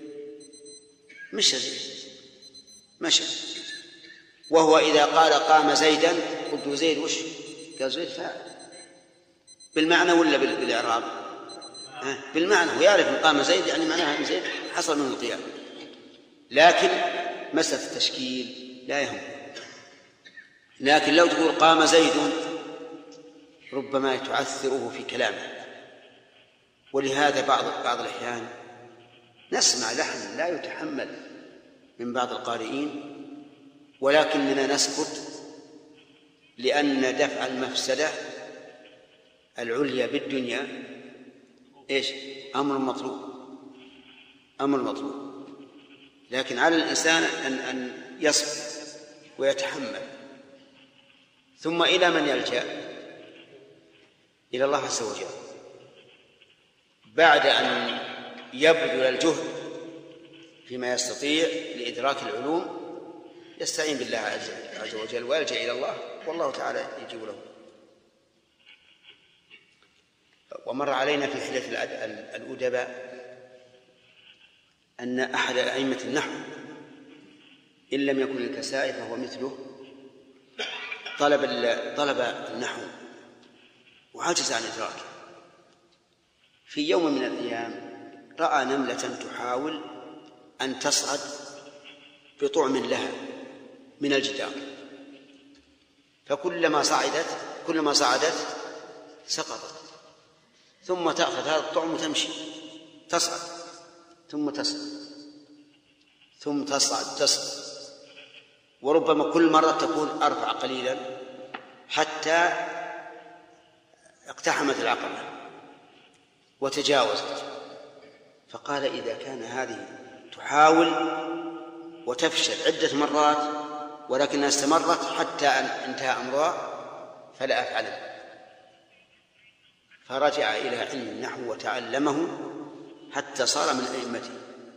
مشى. وهو إذا قال قام زيدا قلت زيد وش؟ قال زيد فاعل بالمعنى ولا بالإعراب؟ بالمعنى، ويعرف أن قام زيد يعني معناها أن زيد حصل من القيام، لكن مسألة التشكيل لا يهم. لكن لو تقول قام زيد ربما تعثره في كلامه. ولهذا بعض الأحيان نسمع لحن لا يتحمل من بعض القارئين، ولكننا نسكت لأن دفع المفسدة العليا بالدنيا أمر مطلوب. لكن على الإنسان أن يصبر ويتحمل. ثم إلى من يلجأ؟ إلى الله عز وجل. بعد أن يبذل الجهد فيما يستطيع لإدراك العلوم يستعين بالله عز وجل ويلجأ إلى الله، والله تعالى يجيب له. ومر علينا في حلة الأدباء أن أحد أئمة النحو إن لم يكن الكسائي فهو مثله طلب النحو وعجز عن إدراكه. في يوم من الأيام رأى نملة تحاول أن تصعد بطعم لها من الجدار، فكلما صعدت سقطت، ثم تأخذ هذا الطعم وتمشي تصعد ثم تصعد وربما كل مرة تكون أرفع قليلا حتى اقتحمت العقبة وتجاوزت. فقال إذا كان هذه تحاول وتفشل عدة مرات ولكنها استمرت حتى أن انتهى أمرها فلا أفعله. فرجع إلى علم النحو وتعلمه حتى صار من أئمته.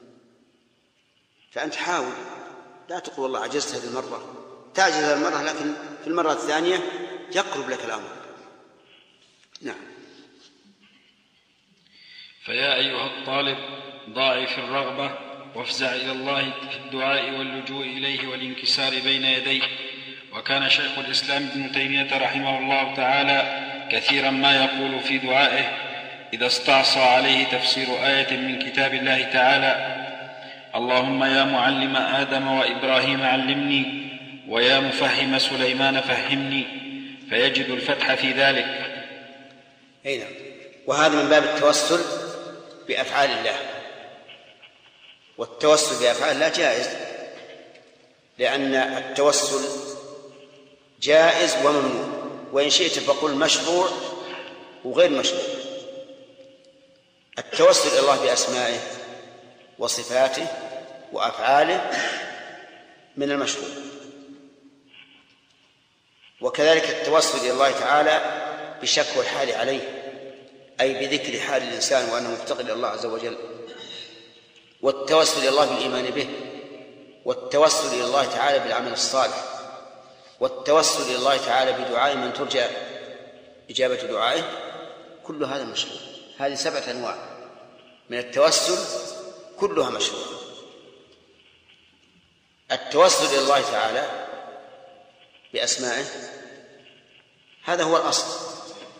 فأنت حاول، لا تقول والله عجزت هذه المرة، تعجز هذه المرة لكن في المرة الثانية يقرب لك الأمر. نعم. فيا أيها الطالب ضاعف الرغبة وافزع إلى الله في الدعاء واللجوء إليه والانكسار بين يديه. وكان شيخ الإسلام ابن تيمية رحمه الله تعالى كثيرا ما يقول في دعائه إذا استعصى عليه تفسير آية من كتاب الله تعالى: اللهم يا معلم آدم وإبراهيم علمني، ويا مفهم سليمان فهمني، فيجد الفتح في ذلك. نعم. وهذا من باب التوسل بأفعال الله، والتوسل بأفعال الله جائز، لأن التوسل جائز وممنوع، وإن شئت فقل مشروع وغير مشروع. التوسل إلى الله بأسمائه وصفاته وأفعاله من المشروع، وكذلك التوسل إلى الله تعالى بشكوى الحال عليه، أي بذكر حال الإنسان وأنه مفتقر إلى الله عز وجل، والتوسل إلى الله بالإيمان به، والتوسل إلى الله تعالى بالعمل الصالح، والتوسل إلى الله تعالى بدعاء من ترجى إجابة دعائه. كل هذا مشروع. هذه 7 أنواع من التوسل كلها مشروع. التوسل إلى الله تعالى بأسمائه هذا هو الأصل،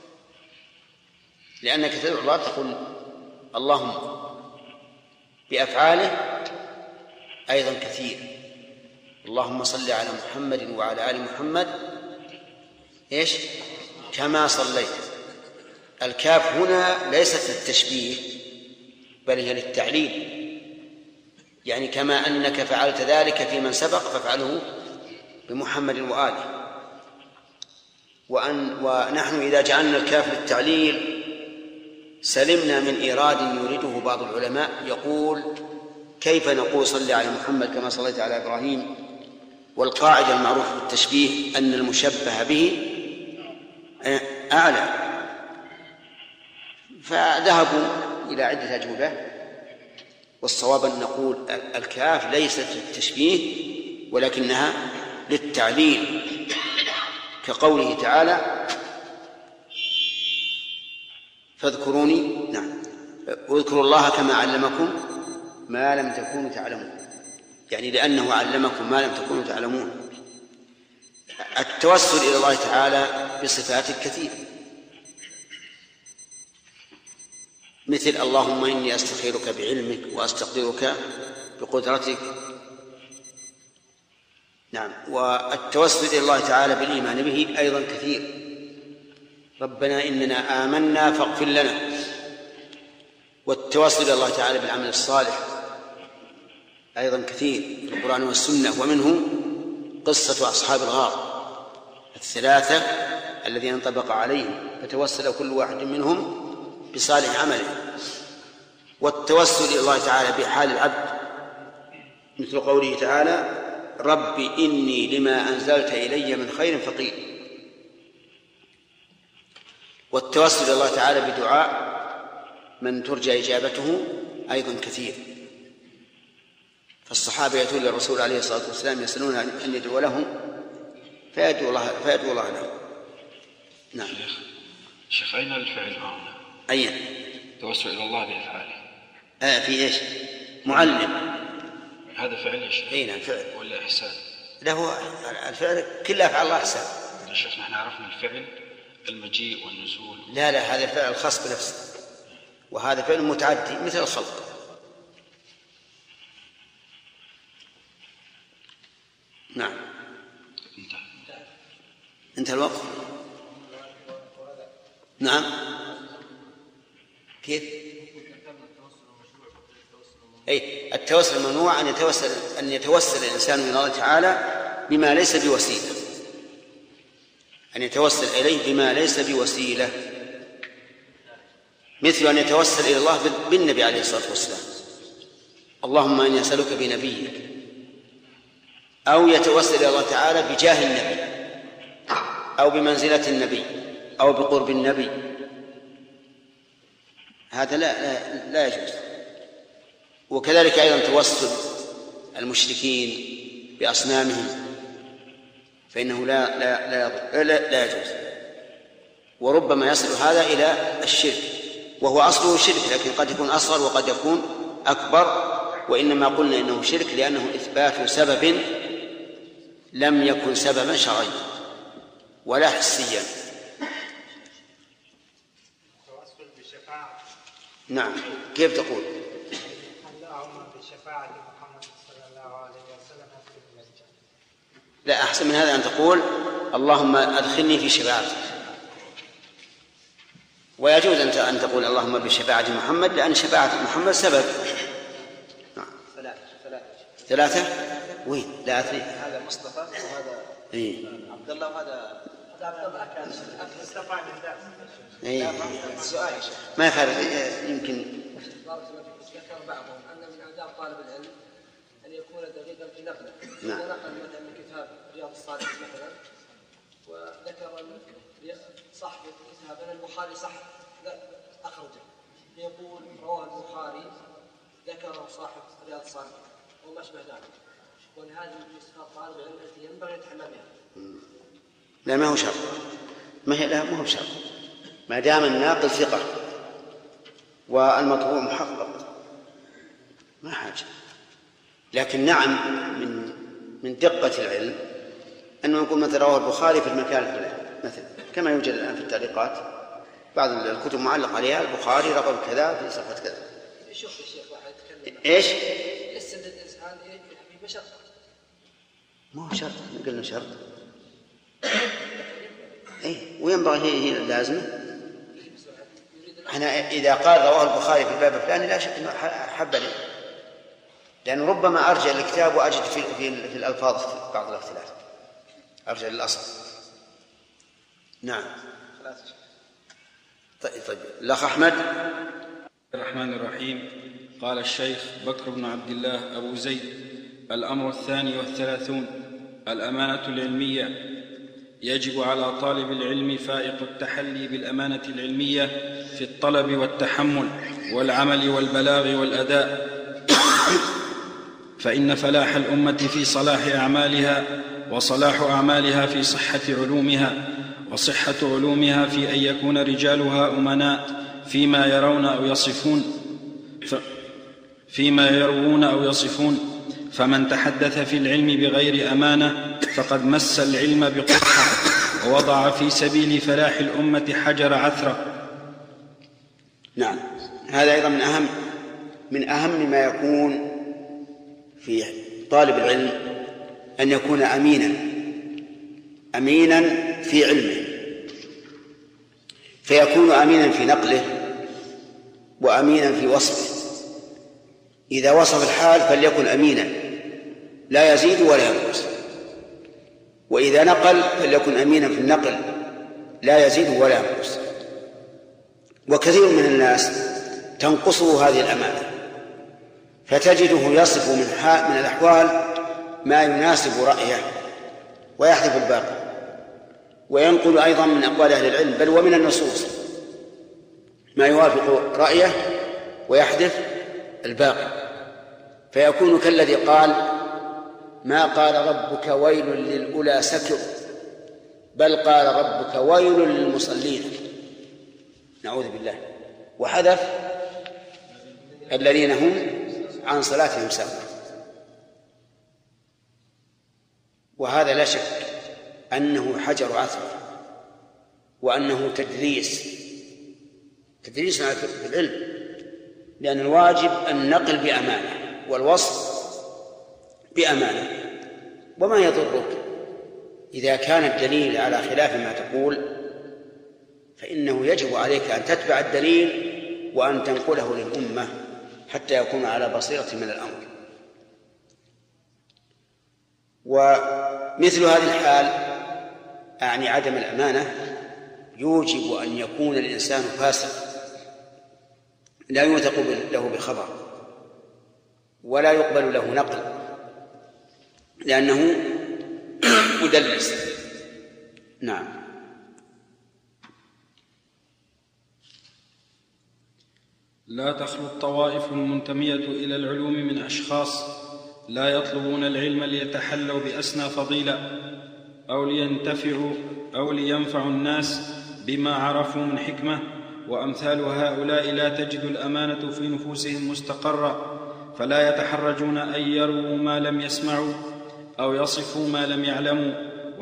لأنك تدعو الله تقول اللهم. بأفعاله أيضا كثير: اللهم صل على محمد وعلى آل محمد كما صليت. الكاف هنا ليست للتشبيه بل هي للتعليل، يعني كما أنك فعلت ذلك في من سبق فافعله بمحمد وآله. ونحن إذا جعلنا الكاف للتعليل سلمنا من إيراد يريده بعض العلماء يقول: كيف نقول صل على محمد كما صليت على إبراهيم، والقاعدة المعروفة بالتشبيه أن المشبه به أعلى. فذهبوا إلى عدة أجوبة، والصواب أن نقول الكاف ليست للتشبيه ولكنها للتعليل، كقوله تعالى: فاذكروني. نعم، واذكروا الله كما علمكم ما لم تكونوا تعلمون، يعني لأنه علمكم ما لم تكونوا تعلمون. التوسل إلى الله تعالى بصفات كثيرة، مثل اللهم إني أستخيرك بعلمك وأستقدرك بقدرتك. نعم، والتوسل إلى الله تعالى بالإيمان به أيضا كثير. ربنا إننا آمنا فاغفر لنا. والتوسل إلى الله تعالى بالعمل الصالح أيضا كثير في القرآن والسنة، ومنه قصة أصحاب الغار الثلاثة الذين انطبق عليهم فتوسل كل واحد منهم بصالح عمله. والتوسل إلى الله تعالى بحال العبد مثل قوله تعالى رب إني لما أنزلت إلي من خير فقير. والتوسل إلى الله تعالى بدعاء من ترجى إجابته أيضا كثير. فالصحابة يأتون للرسول عليه الصلاة والسلام يسألون أن يدعو لهم فيدعو الله لهم. نعم. شيخ أين الفعل هنا؟ أين؟ التوسل إلى الله بأفعاله. في إيش؟ معلم. هذا فعل يا شيخ؟ أي نعم فعل. ولا إحسان؟ لا، هو الفعل كل أفعال الله إحسان. يا شيخ نحن عرفنا الفعل المجيء والنزول. لا، هذا الفعل الخاص بنفسه، وهذا فعل متعدي مثل الخلق. نعم. انتهى الوقت. نعم. كيف؟ أي التوسل الممنوع أن يتوسل الإنسان إلى الله تعالى بما ليس بوسيلة، أن يتوسل إليه بما ليس بوسيلة، مثل أن يتوسل إلى الله بالنبي عليه الصلاة والسلام اللهم إني أسألك بنبيك، أو يتوسل إلى الله تعالى بجاه النبي أو بمنزلة النبي أو بقرب النبي. هذا لا يجوز. وكذلك أيضا توسل المشركين بأصنامهم فإنه لا يجوز، وربما يصل هذا إلى الشرك، وهو أصله شرك، لكن قد يكون أصغر وقد يكون أكبر. وإنما قلنا إنه شرك لأنه إثبات سبب لم يكن سببا شرعيا ولا حسيا. نعم. كيف تقول؟ اللهم بشفاعة محمد صلى الله عليه وسلم في الجنة. لا، أحسن من هذا أن تقول اللهم أدخلني في شفاعتك. ويجوز أن تقول اللهم بشفاعة محمد، لأن شفاعة محمد سبب. نعم. ثلاثة؟ وين؟ لا أدري. هذا مصطفى وهذا عبد الله وهذا عبد الله كان مصطفى من ذاك. السؤال ما فرق يمكن. ذكر بعضهم أن من آداب طالب العلم أن يكون دقيقا في نقله. نعم. نقل مثلا من كتاب رياض الصالحين مثلا، وذكر صاحب الكتاب أن البخاري صح أخرجه، يقول رواه البخاري ذكره صاحب رياض الصالحين وما أشبه ذلك. ولهذه من صفات طالب العلم التي ينبغي يتحلى بها. لا، ما هو شرط. ما هو شرط ما دام الناقل ثقة والمطبوع محقق ما حاجة. لكن نعم من دقة العلم أنه يقول مثلا رواه البخاري في المكان الفلاني مثلا، كما يوجد الآن في التعليقات بعض الكتب معلق عليها البخاري رقم كذا في صفحة كذا. شوف الشيخ واحد يتكلم إيش؟ يسند الإنسان في مشقة. ما هو شرط، قلنا شرط. وينبغي هي اللازمة. أنا إذا قال رواه البخاري في الباب الفلاني لا شك أنه حب لي، لأنه ربما أرجع الكتاب وأجد في الألفاظ في بعض الاختلاف، أرجع للأصل. نعم. طيب الأخ أحمد. الرحمن الرحيم. قال الشيخ بكر بن عبد الله أبو زيد: الأمر 32 الأمانة العلمية. يجب على طالب العلم فائق التحلي بالأمانة العلمية في الطلب والتحمل والعمل والبلاغ والأداء، فإن فلاح الأمة في صلاح أعمالها، وصلاح أعمالها في صحة علومها، وصحة علومها في أن يكون رجالها أمناء فيما يرون أو يصفون فمن تحدث في العلم بغير أمانة فقد مس العلم بقرحة ووضع في سبيل فلاح الأمة حجر عثرة. نعم، هذا أيضا من أهم ما يكون في طالب العلم أن يكون أمينا في علمه، فيكون أمينا في نقله وأمينا في وصفه. إذا وصف الحال فليكن أمينا لا يزيد ولا ينقص، وإذا نقل فليكن أمينا في النقل لا يزيد ولا ينقص. وكثير من الناس تنقصه هذه الأمانة، فتجده يصف من الأحوال ما يناسب رأيه ويحذف الباقي، وينقل أيضا من أقوال أهل العلم بل ومن النصوص ما يوافق رأيه ويحذف الباقي، فيكون كالذي قال: ما قال ربك ويل للأولى سكر، بل قال ربك ويل للمصلين. نعوذ بالله. وحذف الذين هم عن صلاتهم ساهون. وهذا لا شك أنه حجر عثرة، وأنه تدليس في العلم، لأن الواجب النقل بأمانة والوصف بأمانة. وما يضرك إذا كان الدليل على خلاف ما تقول، فإنه يجب عليك أن تتبع الدليل وأن تنقله للأمة حتى يكون على بصيرة من الأمر. ومثل هذه الحال أعني عدم الأمانة يوجب أن يكون الإنسان فاسق لا يوثق له بخبر ولا يقبل له نقل، لأنه مدلس. نعم. لا تخلو الطوائف المنتمية إلى العلوم من أشخاص لا يطلبون العلم ليتحلوا بأسنى فضيلة أو لينفعوا الناس بما عرفوا من حكمة، وأمثال هؤلاء لا تجد الأمانة في نفوسهم مستقرة، فلا يتحرجون أن يرووا ما لم يسمعوا أو يصفوا ما لم يعلموا.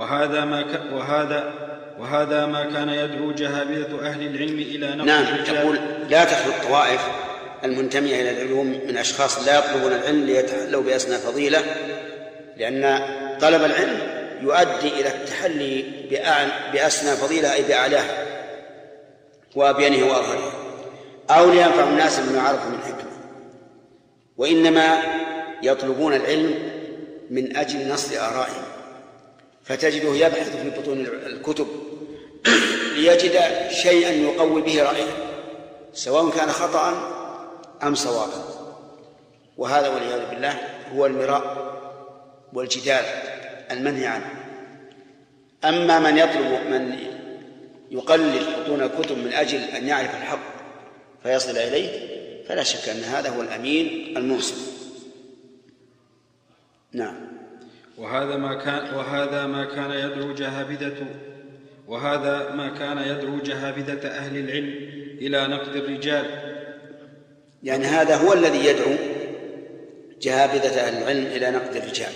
وهذا ما كان يدعو جهابذة أهل العلم إلى نقد نعم. تقول لا تخلو الطوائف المنتمية إلى العلوم من أشخاص لا يطلبون العلم ليتحلوا بأسنى فضيلة، لأن طلب العلم يؤدي إلى التحلي بأسنى فضيلة أي بأعلاها وأبينه وأظهره، أو لينفع الناس بما عرفوا من حكمة. وإنما يطلبون العلم من أجل نصر آرائهم، فتجده يبحث في بطون الكتب ليجد شيئا يقوي به رأيه سواء كان خطأ أم صوابا. وهذا والعياذ بالله هو المراء والجدال المنهي عنه. أما من يقلد بطون الكتب من أجل أن يعرف الحق فيصل إليه فلا شك أن هذا هو الأمين المنصف. نعم. وهذا ما كان يدعو جهابذة أهل العلم إلى نقد الرجال، يعني هذا هو الذي يدعو جهابذة أهل العلم إلى نقد الرجال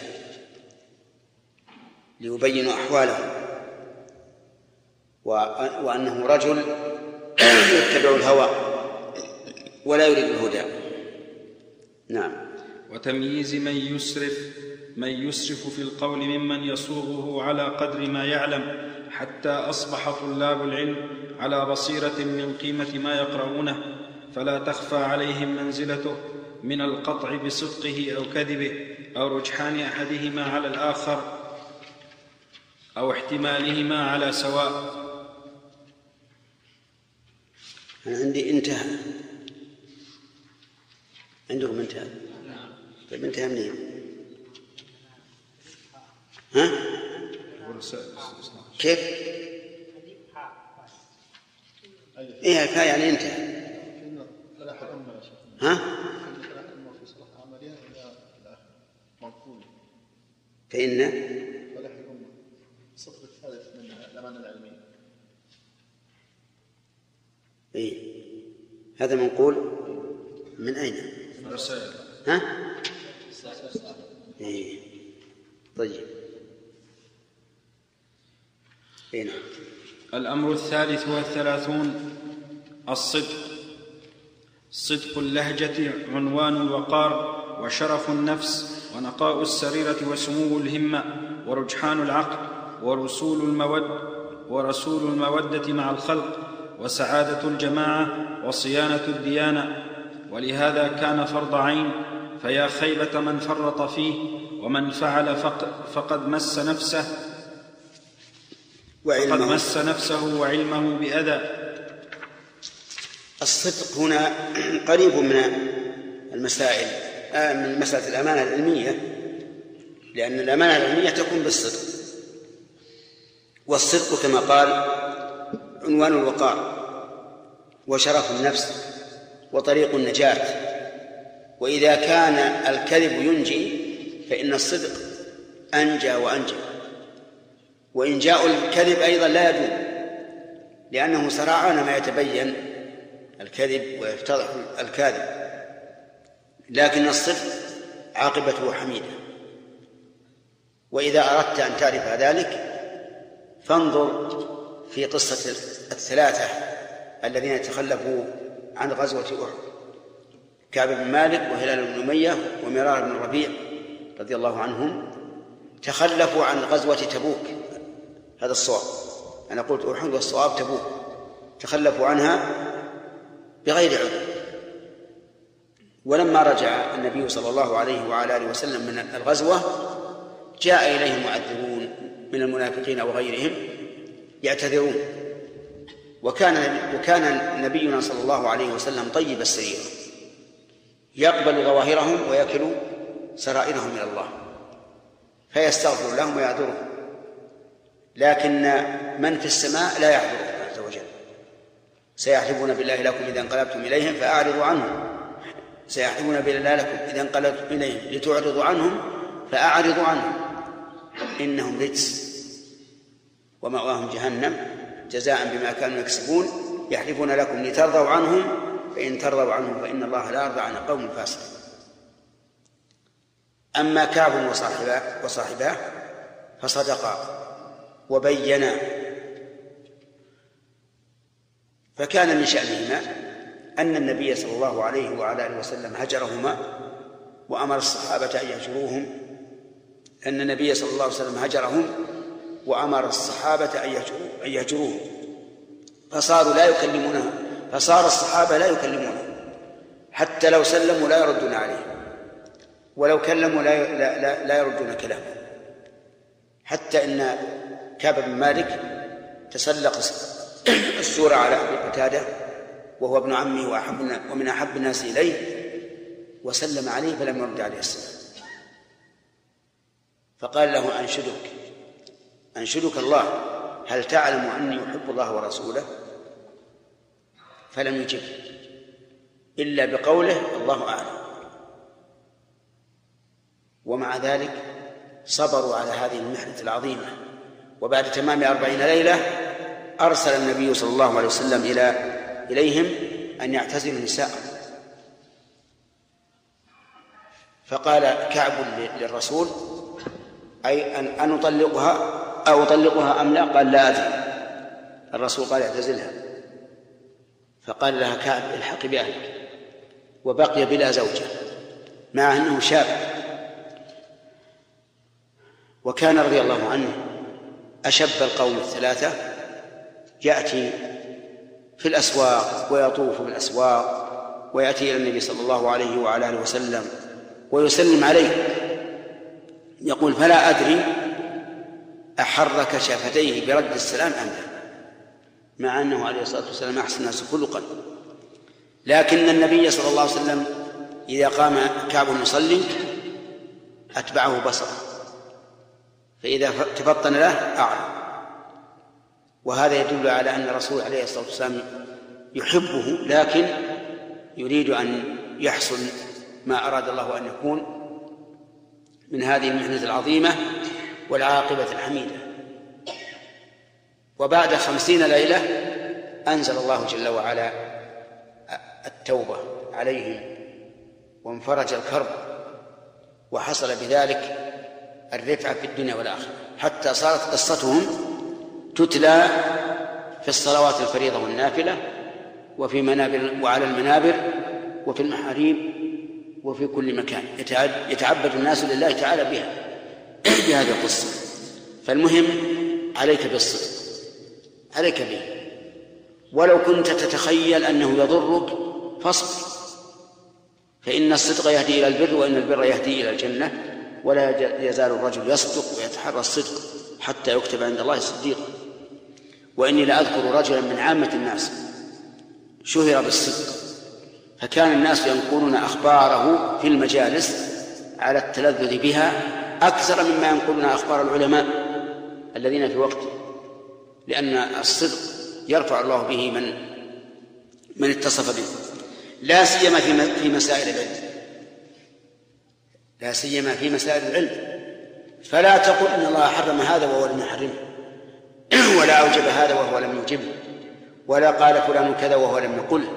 ليبينوا أحوالهم، وأنه رجل يتبع الهوى ولا يريد الهدى. نعم. وتمييز من يسرف في القول ممن يصوغه على قدر ما يعلم، حتى أصبح طلاب العلم على بصيرة من قيمة ما يقرؤونه، فلا تخفى عليهم منزلته من القطع بصدقه أو كذبه أو رجحان أحدهما على الآخر أو احتمالهما على سواء. أنا عندي انتهى، عندكم انتهى؟ طيب انتهى منين؟ ها؟ كيف؟ إيه الفاء يعني انتهى. ها؟ فإن الصف الثالث من الأمانة العلمية. إيه؟ هذا منقول من أين؟ ها؟ إيه. طيب. هنا. الأمر الثالث والثلاثون صدق اللهجة عنوان الوقار وشرف النفس ونقاء السريرة وسمو الهمة ورجحان العقل ورسول المودة مع الخلق وسعادة الجماعة وصيانة الديانة. ولهذا كان فرض عين، فيا خيبة من فرط فيه، ومن فعل فقد مس نفسه وعلمه بأذى. الصدق هنا قريب من المسائل من مسألة الأمانة العلمية، لأن الأمانة العلمية تكون بالصدق، والصدق كما قال عنوان الوقار وشرف النفس وطريق النجاة. وإذا كان الكذب ينجي فإن الصدق أنجى وأنجى، وإنجاء الكذب أيضا لا يدوم، لأنه سرعان ما يتبين الكذب ويفتضح الكاذب، لكن الصدق عاقبته حميدة. وإذا أردت أن تعرف ذلك فانظر في قصة الثلاثة الذين تخلفوا عن غزوة أحد: كعب بن مالك وهلال بن أمية ومرار بن الربيع رضي الله عنهم، تخلفوا عن غزوة تبوك. هذا الصواب، أنا قلت أحد والصواب تبوك، تخلفوا عنها بغير عذر. ولما رجع النبي صلى الله عليه وعلى آله وسلم من الغزوة جاء إليه معذرون من المنافقين وغيرهم يعتذرون، وكان نبينا صلى الله عليه وسلم طيب السريرة، يقبل ظواهرهم ويكل سرائرهم إلى الله، فيستغفر لهم ويعذرهم. لكن من في السماء لا يعذرهم عز وجل. سيحلفون بالله لكم إذا انقلبتم إليهم فأعرضوا عنهم، سيحلفون بالله لكم إذا انقلبتم إليهم لتعرضوا عنهم فأعرضوا عنهم، إنهم رجس ومأواهم جهنم جزاء بما كانوا يكسبون. يحلفون لكم لترضوا عنهم، فإن ترضوا عنهم فإن الله لا يرضى عن قوم فاسقين. أما كعب وصاحباه فصدقا وبينا، فكان من شأنهما أن النبي صلى الله عليه وعلى آله وسلم هجرهما وأمر الصحابة أن يهجروهم، أن النبي صلى الله عليه وسلم هجرهم وأمر الصحابة أن يهجروهم، فصار الصحابة لا يكلمونه، حتى لو سلموا لا يردون عليه، ولو كلموا لا يردون كلامه. حتى إن كعب بن مالك تسلق السورة على أبي قتادة وهو ابن عمه ومن أحب الناس إليه، وسلم عليه فلم يرد عليه السلام، فقال له: أنشدك الله، هل تعلم أني أحب الله ورسوله؟ فلم يجب إلا بقوله: الله أعلم. ومع ذلك صبروا على هذه المحنة العظيمة، وبعد تمام 40 ليلة أرسل النبي صلى الله عليه وسلم إليهم أن يعتزلوا النساء، فقال كعب للرسول: أي أن أطلقها أو أطلقها أم لا؟ قال: لا أدري. الرسول قال: اعتزلها. فقال لها كعب: الحق بأهلك. وبقي بلا زوجة مع أنه شاب، وكان رضي الله عنه أشب القوم الثلاثة، يأتي في الأسواق ويطوف بالأسواق ويأتي إلى النبي صلى الله عليه وعلى آله وسلم ويسلم عليه، يقول: فلا أدري أحرك شفتيه برد السلام أم لا، مع أنه عليه الصلاة والسلام أحسن الناس خلقا. لكن النبي صلى الله عليه وسلم إذا قام كعب يصلي أتبعه بصره، فإذا تفطن له أعرض. وهذا يدل على أن الرسول عليه الصلاة والسلام يحبه، لكن يريد أن يحصل ما أراد الله أن يكون من هذه المحنة العظيمة والعاقبة الحميدة. وبعد 50 ليلة أنزل الله جل وعلا التوبة عليهم وانفرج الكرب، وحصل بذلك الرفعة في الدنيا والآخرة، حتى صارت قصتهم تتلى في الصلوات الفريضة والنافلة وفي منابر وعلى المنابر وفي المحاريب وفي كل مكان يتعبد الناس لله تعالى بها بهذه القصة. فالمهم عليك بالصدق، عليك به، ولو كنت تتخيل أنه يضرك فاصبر، فإن الصدق يهدي إلى البر، وإن البر يهدي إلى الجنة، ولا يزال الرجل يصدق ويتحرى الصدق حتى يكتب عند الله صديقا. وإني لأذكر رجلا من عامة الناس شهر بالصدق، فكان الناس ينقلون أخباره في المجالس على التلذذ بها أكثر مما ينقلون أخبار العلماء الذين في وقته، لأن الصدق يرفع الله به من اتصف به، لا سيما في مسائل العلم، لا سيما في مسائل العلم. فلا تقل إن الله حرم هذا وهو لم يحرمه، ولا أوجب هذا وهو لم يوجبه، ولا قال فلان كذا وهو لم يقله،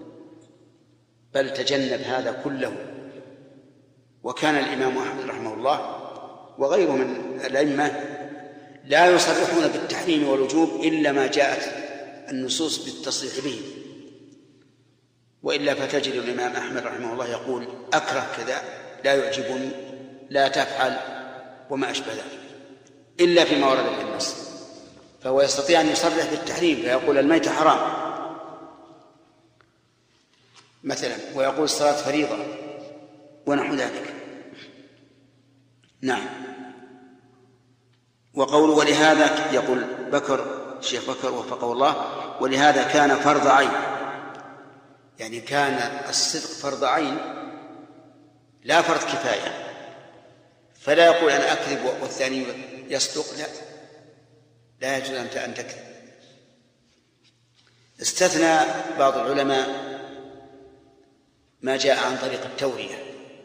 بل تجنب هذا كله. وكان الإمام أحمد رحمه الله وغيره من الأئمة لا يصرحون بالتحريم والوجوب إلا ما جاءت النصوص بالتصريح به، وإلا فتجد الإمام أحمد رحمه الله يقول أكره كذا، لا يعجبني، لا تفعل، وما أشبه ذلك، إلا فيما ورد في النص. فهو يستطيع أن يصرح بالتحريم فيقول الميت حرام مثلا، ويقول الصلاة فريضة ونحو ذلك. نعم. وقوله ولهذا يقول الشيخ بكر وفقه الله، ولهذا كان فرض عين، يعني كان الصدق فرض عين لا فرض كفاية. فلا يقول أنا أكذب والثاني يصدق، لا يجوز أن تكذب. استثنى بعض العلماء ما جاء عن طريق التورية،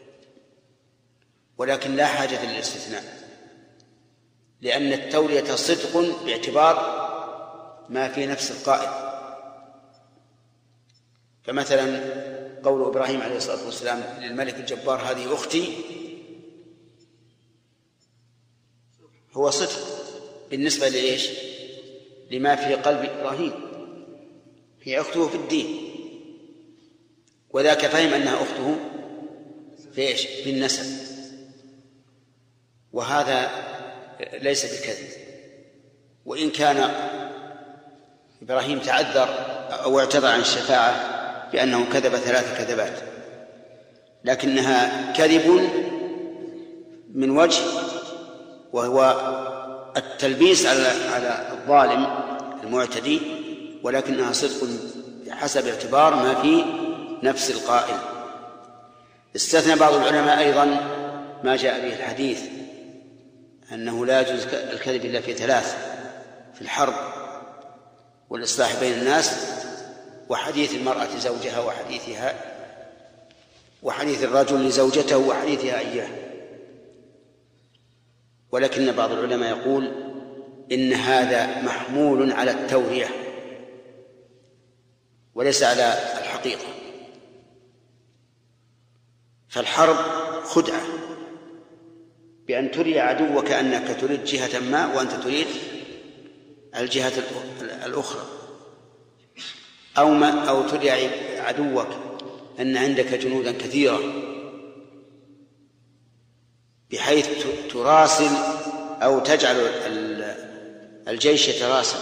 ولكن لا حاجة للاستثناء، لأن التورية صدق باعتبار ما في نفس القائل. فمثلا قول إبراهيم عليه الصلاة والسلام للملك الجبار هذه أختي هو صدق بالنسبة لإيش؟ لما في قلب إبراهيم، هي أخته في الدين، وذاك فهم أنها أخته في إيش؟ بالنسب، وهذا ليس بالكذب. وإن كان إبراهيم تعذر أو اعتذر عن الشفاعة بأنه كذب 3 كذبات، لكنها كذب من وجه، وهو التلبيس على الظالم المعتدي، ولكنها صدق حسب اعتبار ما في نفس القائل. استثنى بعض العلماء أيضا ما جاء به الحديث أنه لا يجوز الكذب إلا في 3: في الحرب والإصلاح بين الناس، وحديث المرأة زوجها وحديث الرجل لزوجته وحديثها إياه. ولكن بعض العلماء يقول إن هذا محمول على التورية وليس على الحقيقة. فالحرب خدعة بأن تري عدوك أنك تريد جهة ما وأنت تريد الجهة الأخرى، أو تري عدوك أن عندك جنودا كثيرة بحيث تراسل أو تجعل الجيش يتراسل،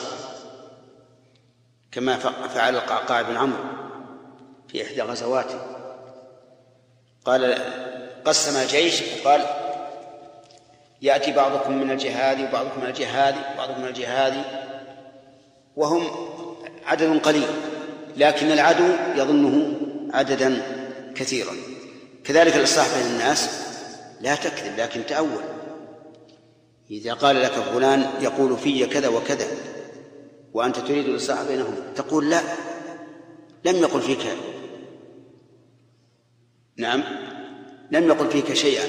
كما فعل القعقاع بن عمرو في إحدى غزواته. قال قسم الجيش وقال يأتي بعضكم من الجهاد وبعضكم من الجهاد وبعضكم من الجهاد، وهم عدد قليل، لكن العدو يظنه عددا كثيرا. كذلك الإصلاح بين الناس، لا تكذب لكن تأول. إذا قال لك فلان يقول في كذا وكذا وأنت تريد الإصلاح بينهم، تقول لا، لم يقل فيك، نعم لم يقل فيك شيئا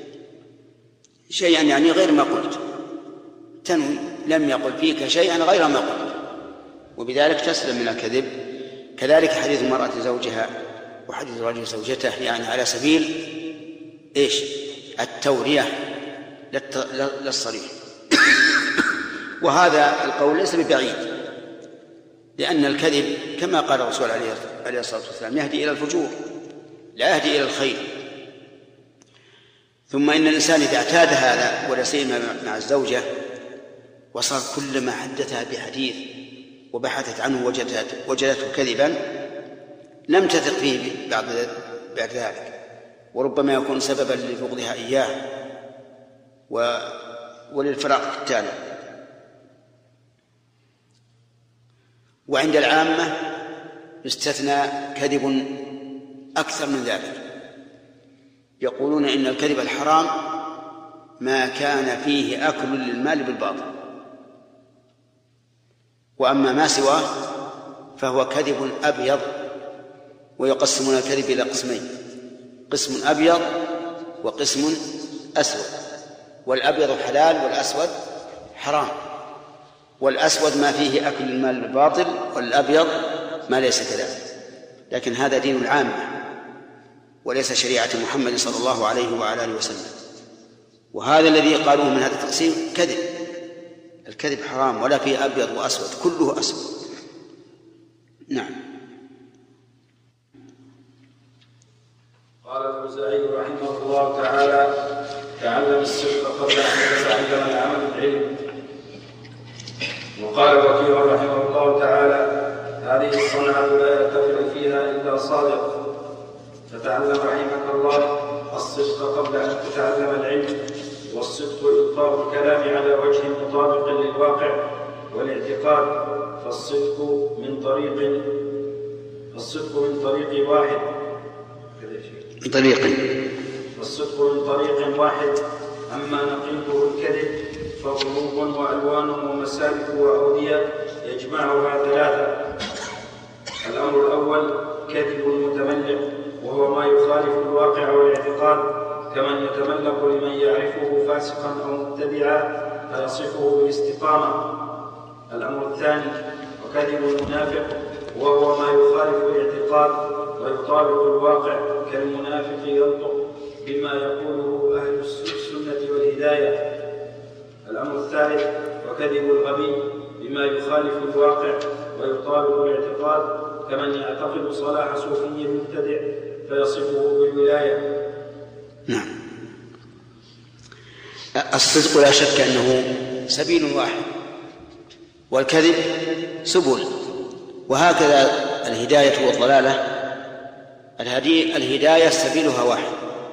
يعني غير ما قلت، تنوي لم يقل فيك شيئا غير ما قلت، وبذلك تسلم من الكذب. كذلك حديث المرأة زوجها وحديث الرجل زوجته، يعني على سبيل إيش؟ التورية للصريح. وهذا القول ليس ببعيد، لأن الكذب كما قال الرسول عليه الصلاة والسلام يهدي إلى الفجور لا يهدي إلى الخير. ثم إن الإنسان إذا اعتاد هذا ولا سيما مع الزوجة وصار كلما حدثها بحديث وبحثت عنه وجدته كذبا لم تثق فيه بعد ذلك، وربما يكون سببا لبغضها إياه وللفراق التالي. وعند العامة يستثنى كذب أكثر من ذلك، يقولون إن الكذب الحرام ما كان فيه أكل للمال بالباطل، وأما ما سواه فهو كذب أبيض. ويقسمون الكذب إلى قسمين: قسم أبيض وقسم أسود، والأبيض حلال والأسود حرام. والأسود ما فيه أكل المال بالباطل، والأبيض ما ليس كذلك. لكن هذا دين العامة وليس شريعة محمد صلى الله عليه وعلى آله وسلم. وهذا الذي قالوه من هذا التقسيم كذب. الكذب حرام ولا فيه أبيض وأسود، كله أسود. نعم. قال الأوزاعي رحمه الله تعالى: تعلم الصدق قبل أن تتعلم العمل العلم. وقال وكيع رحمه الله تعالى: هذه الصنعة لا يرتفع فيها إلا صادق. فتعلم رحمك الله الصدق قبل أن تتعلم العلم. والصدق إلقاء الكلام على وجه مطابق للواقع والاعتقاد. فالصدق من طريق واحد. والصدق من طريق واحد. أما نقيضه الكذب فضروب وألوان ومسالك وأودية يجمعها ثلاثة. الأمر الأول كذب المتملق، وهو ما يخالف الواقع والاعتقاد، كمن يتملق لمن يعرفه فاسقا أو مبتدعا فيصفه بالاستقامة. الأمر الثاني وكذب المنافق، وهو ما يخالف الاعتقاد ويطابق الواقع، كالمنافق ينطق بما يقوله أهل السنة والهداية. الأمر الثالث وكذب الغبي، بما يخالف الواقع ويطابق الاعتقاد، كمن يعتقد صلاح صوفي مبتدع فيصفه بالولاية. نعم. الصدق لا شك أنه سبيل واحد، والكذب سبل. وهكذا الهداية والضلالة، الهداية سبيلها واحد،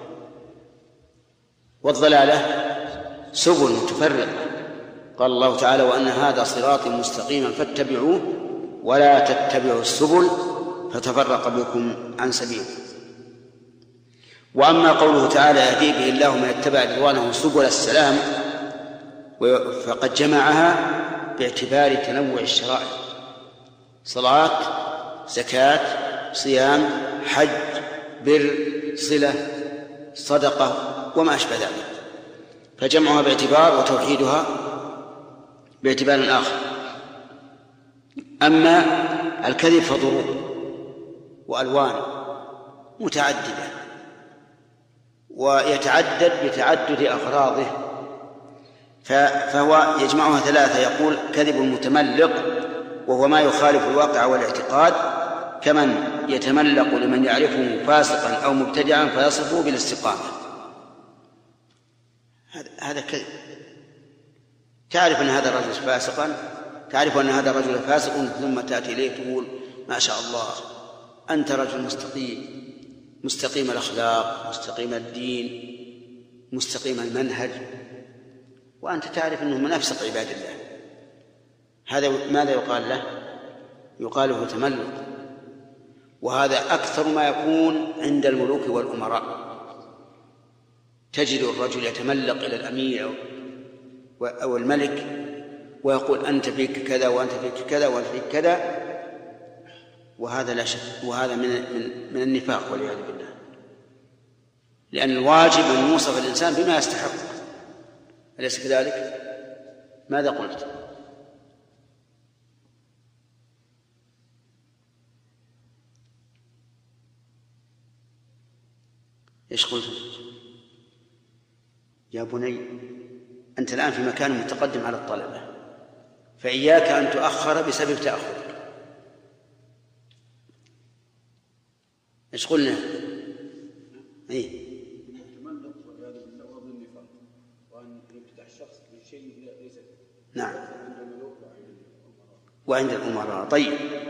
والضلالة سبل متفرقة. قال الله تعالى: وأن هذا صراطي مستقيما فاتبعوه ولا تتبعوا السبل فتفرق بكم عن سبيله. وأما قوله تعالى: يهدي به الله من اتبع رضوانه سبل السلام، فقد جمعها باعتبار تنوع الشرائع: صلاة، زكاة، صيام، حج، بر، صلة، صدقة وما أشبه ذلك، فجمعها باعتبار وتوحيدها باعتبار آخر. أما الكذب فضروب وألوان متعددة، ويتعدد بتعدد أغراضه، فهو يجمعها ثلاثة. يقول: كذب المتملق، وهو ما يخالف الواقع والاعتقاد، كمن يتملق لمن يعرفه فاسقا أو مبتدعا فيصفه بالاستقامة. هذا كذب. تعرف أن هذا الرجل فاسقا، تعرف أن هذا الرجل فاسق، ثم تأتي إليه تقول: ما شاء الله أنت رجل مستقيم، مستقيم الأخلاق، مستقيم الدين، مستقيم المنهج، وأنت تعرف أنه من أفسق عباد الله. هذا ماذا يقال له؟ يقال له تملق. وهذا أكثر ما يكون عند الملوك والأمراء. تجد الرجل يتملق إلى الأمير أو الملك ويقول: أنت فيك كذا وأنت فيك كذا وأنت فيك كذا، وهذا لا شك، وهذا من النفاق والعياذ بالله. لأن الواجب أن يوصف الإنسان بما يستحق، أليس كذلك؟ ماذا قلت؟ إيش قلت يا بني؟ أنت الآن في مكان متقدم على الطلبة، فإياك أن تؤخر بسبب تأخرك. إيش قلنا؟ إيه؟ نعم، وعند الأمراء. طيب،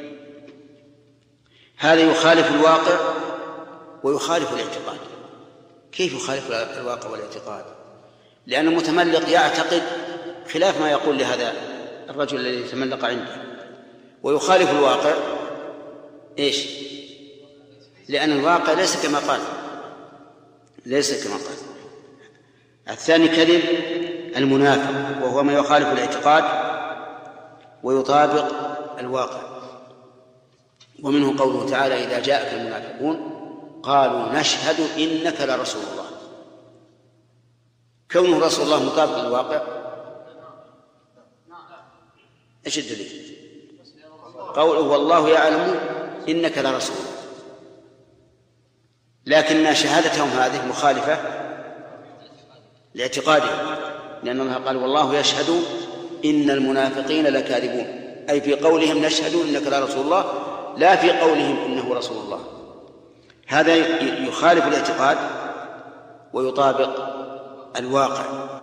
هذا يخالف الواقع ويخالف الاعتقاد. كيف يخالف الواقع والاعتقاد؟ لأن المتملق يعتقد خلاف ما يقول لهذا الرجل الذي يتملق عنده، ويخالف الواقع. إيش؟ لأن الواقع ليس كما قال، ليس كما قال. الثاني كذب المنافق، وهو ما يخالف الاعتقاد ويطابق الواقع. ومنه قوله تعالى: إذا جاءك المنافقون قالوا نشهد إنك لرسول الله. كونه رسول الله مطابق للواقع، ايش الدليل؟ قوله والله يعلم إنك لرسول، لكن شهادتهم هذه مخالفة لاعتقادهم، لأن الله قال: والله يشهد إن المنافقين لكاذبون، أي في قولهم نشهد إنك لرسول الله، لا في قولهم إنه رسول الله. هذا يخالف الاعتقاد ويطابق الواقع.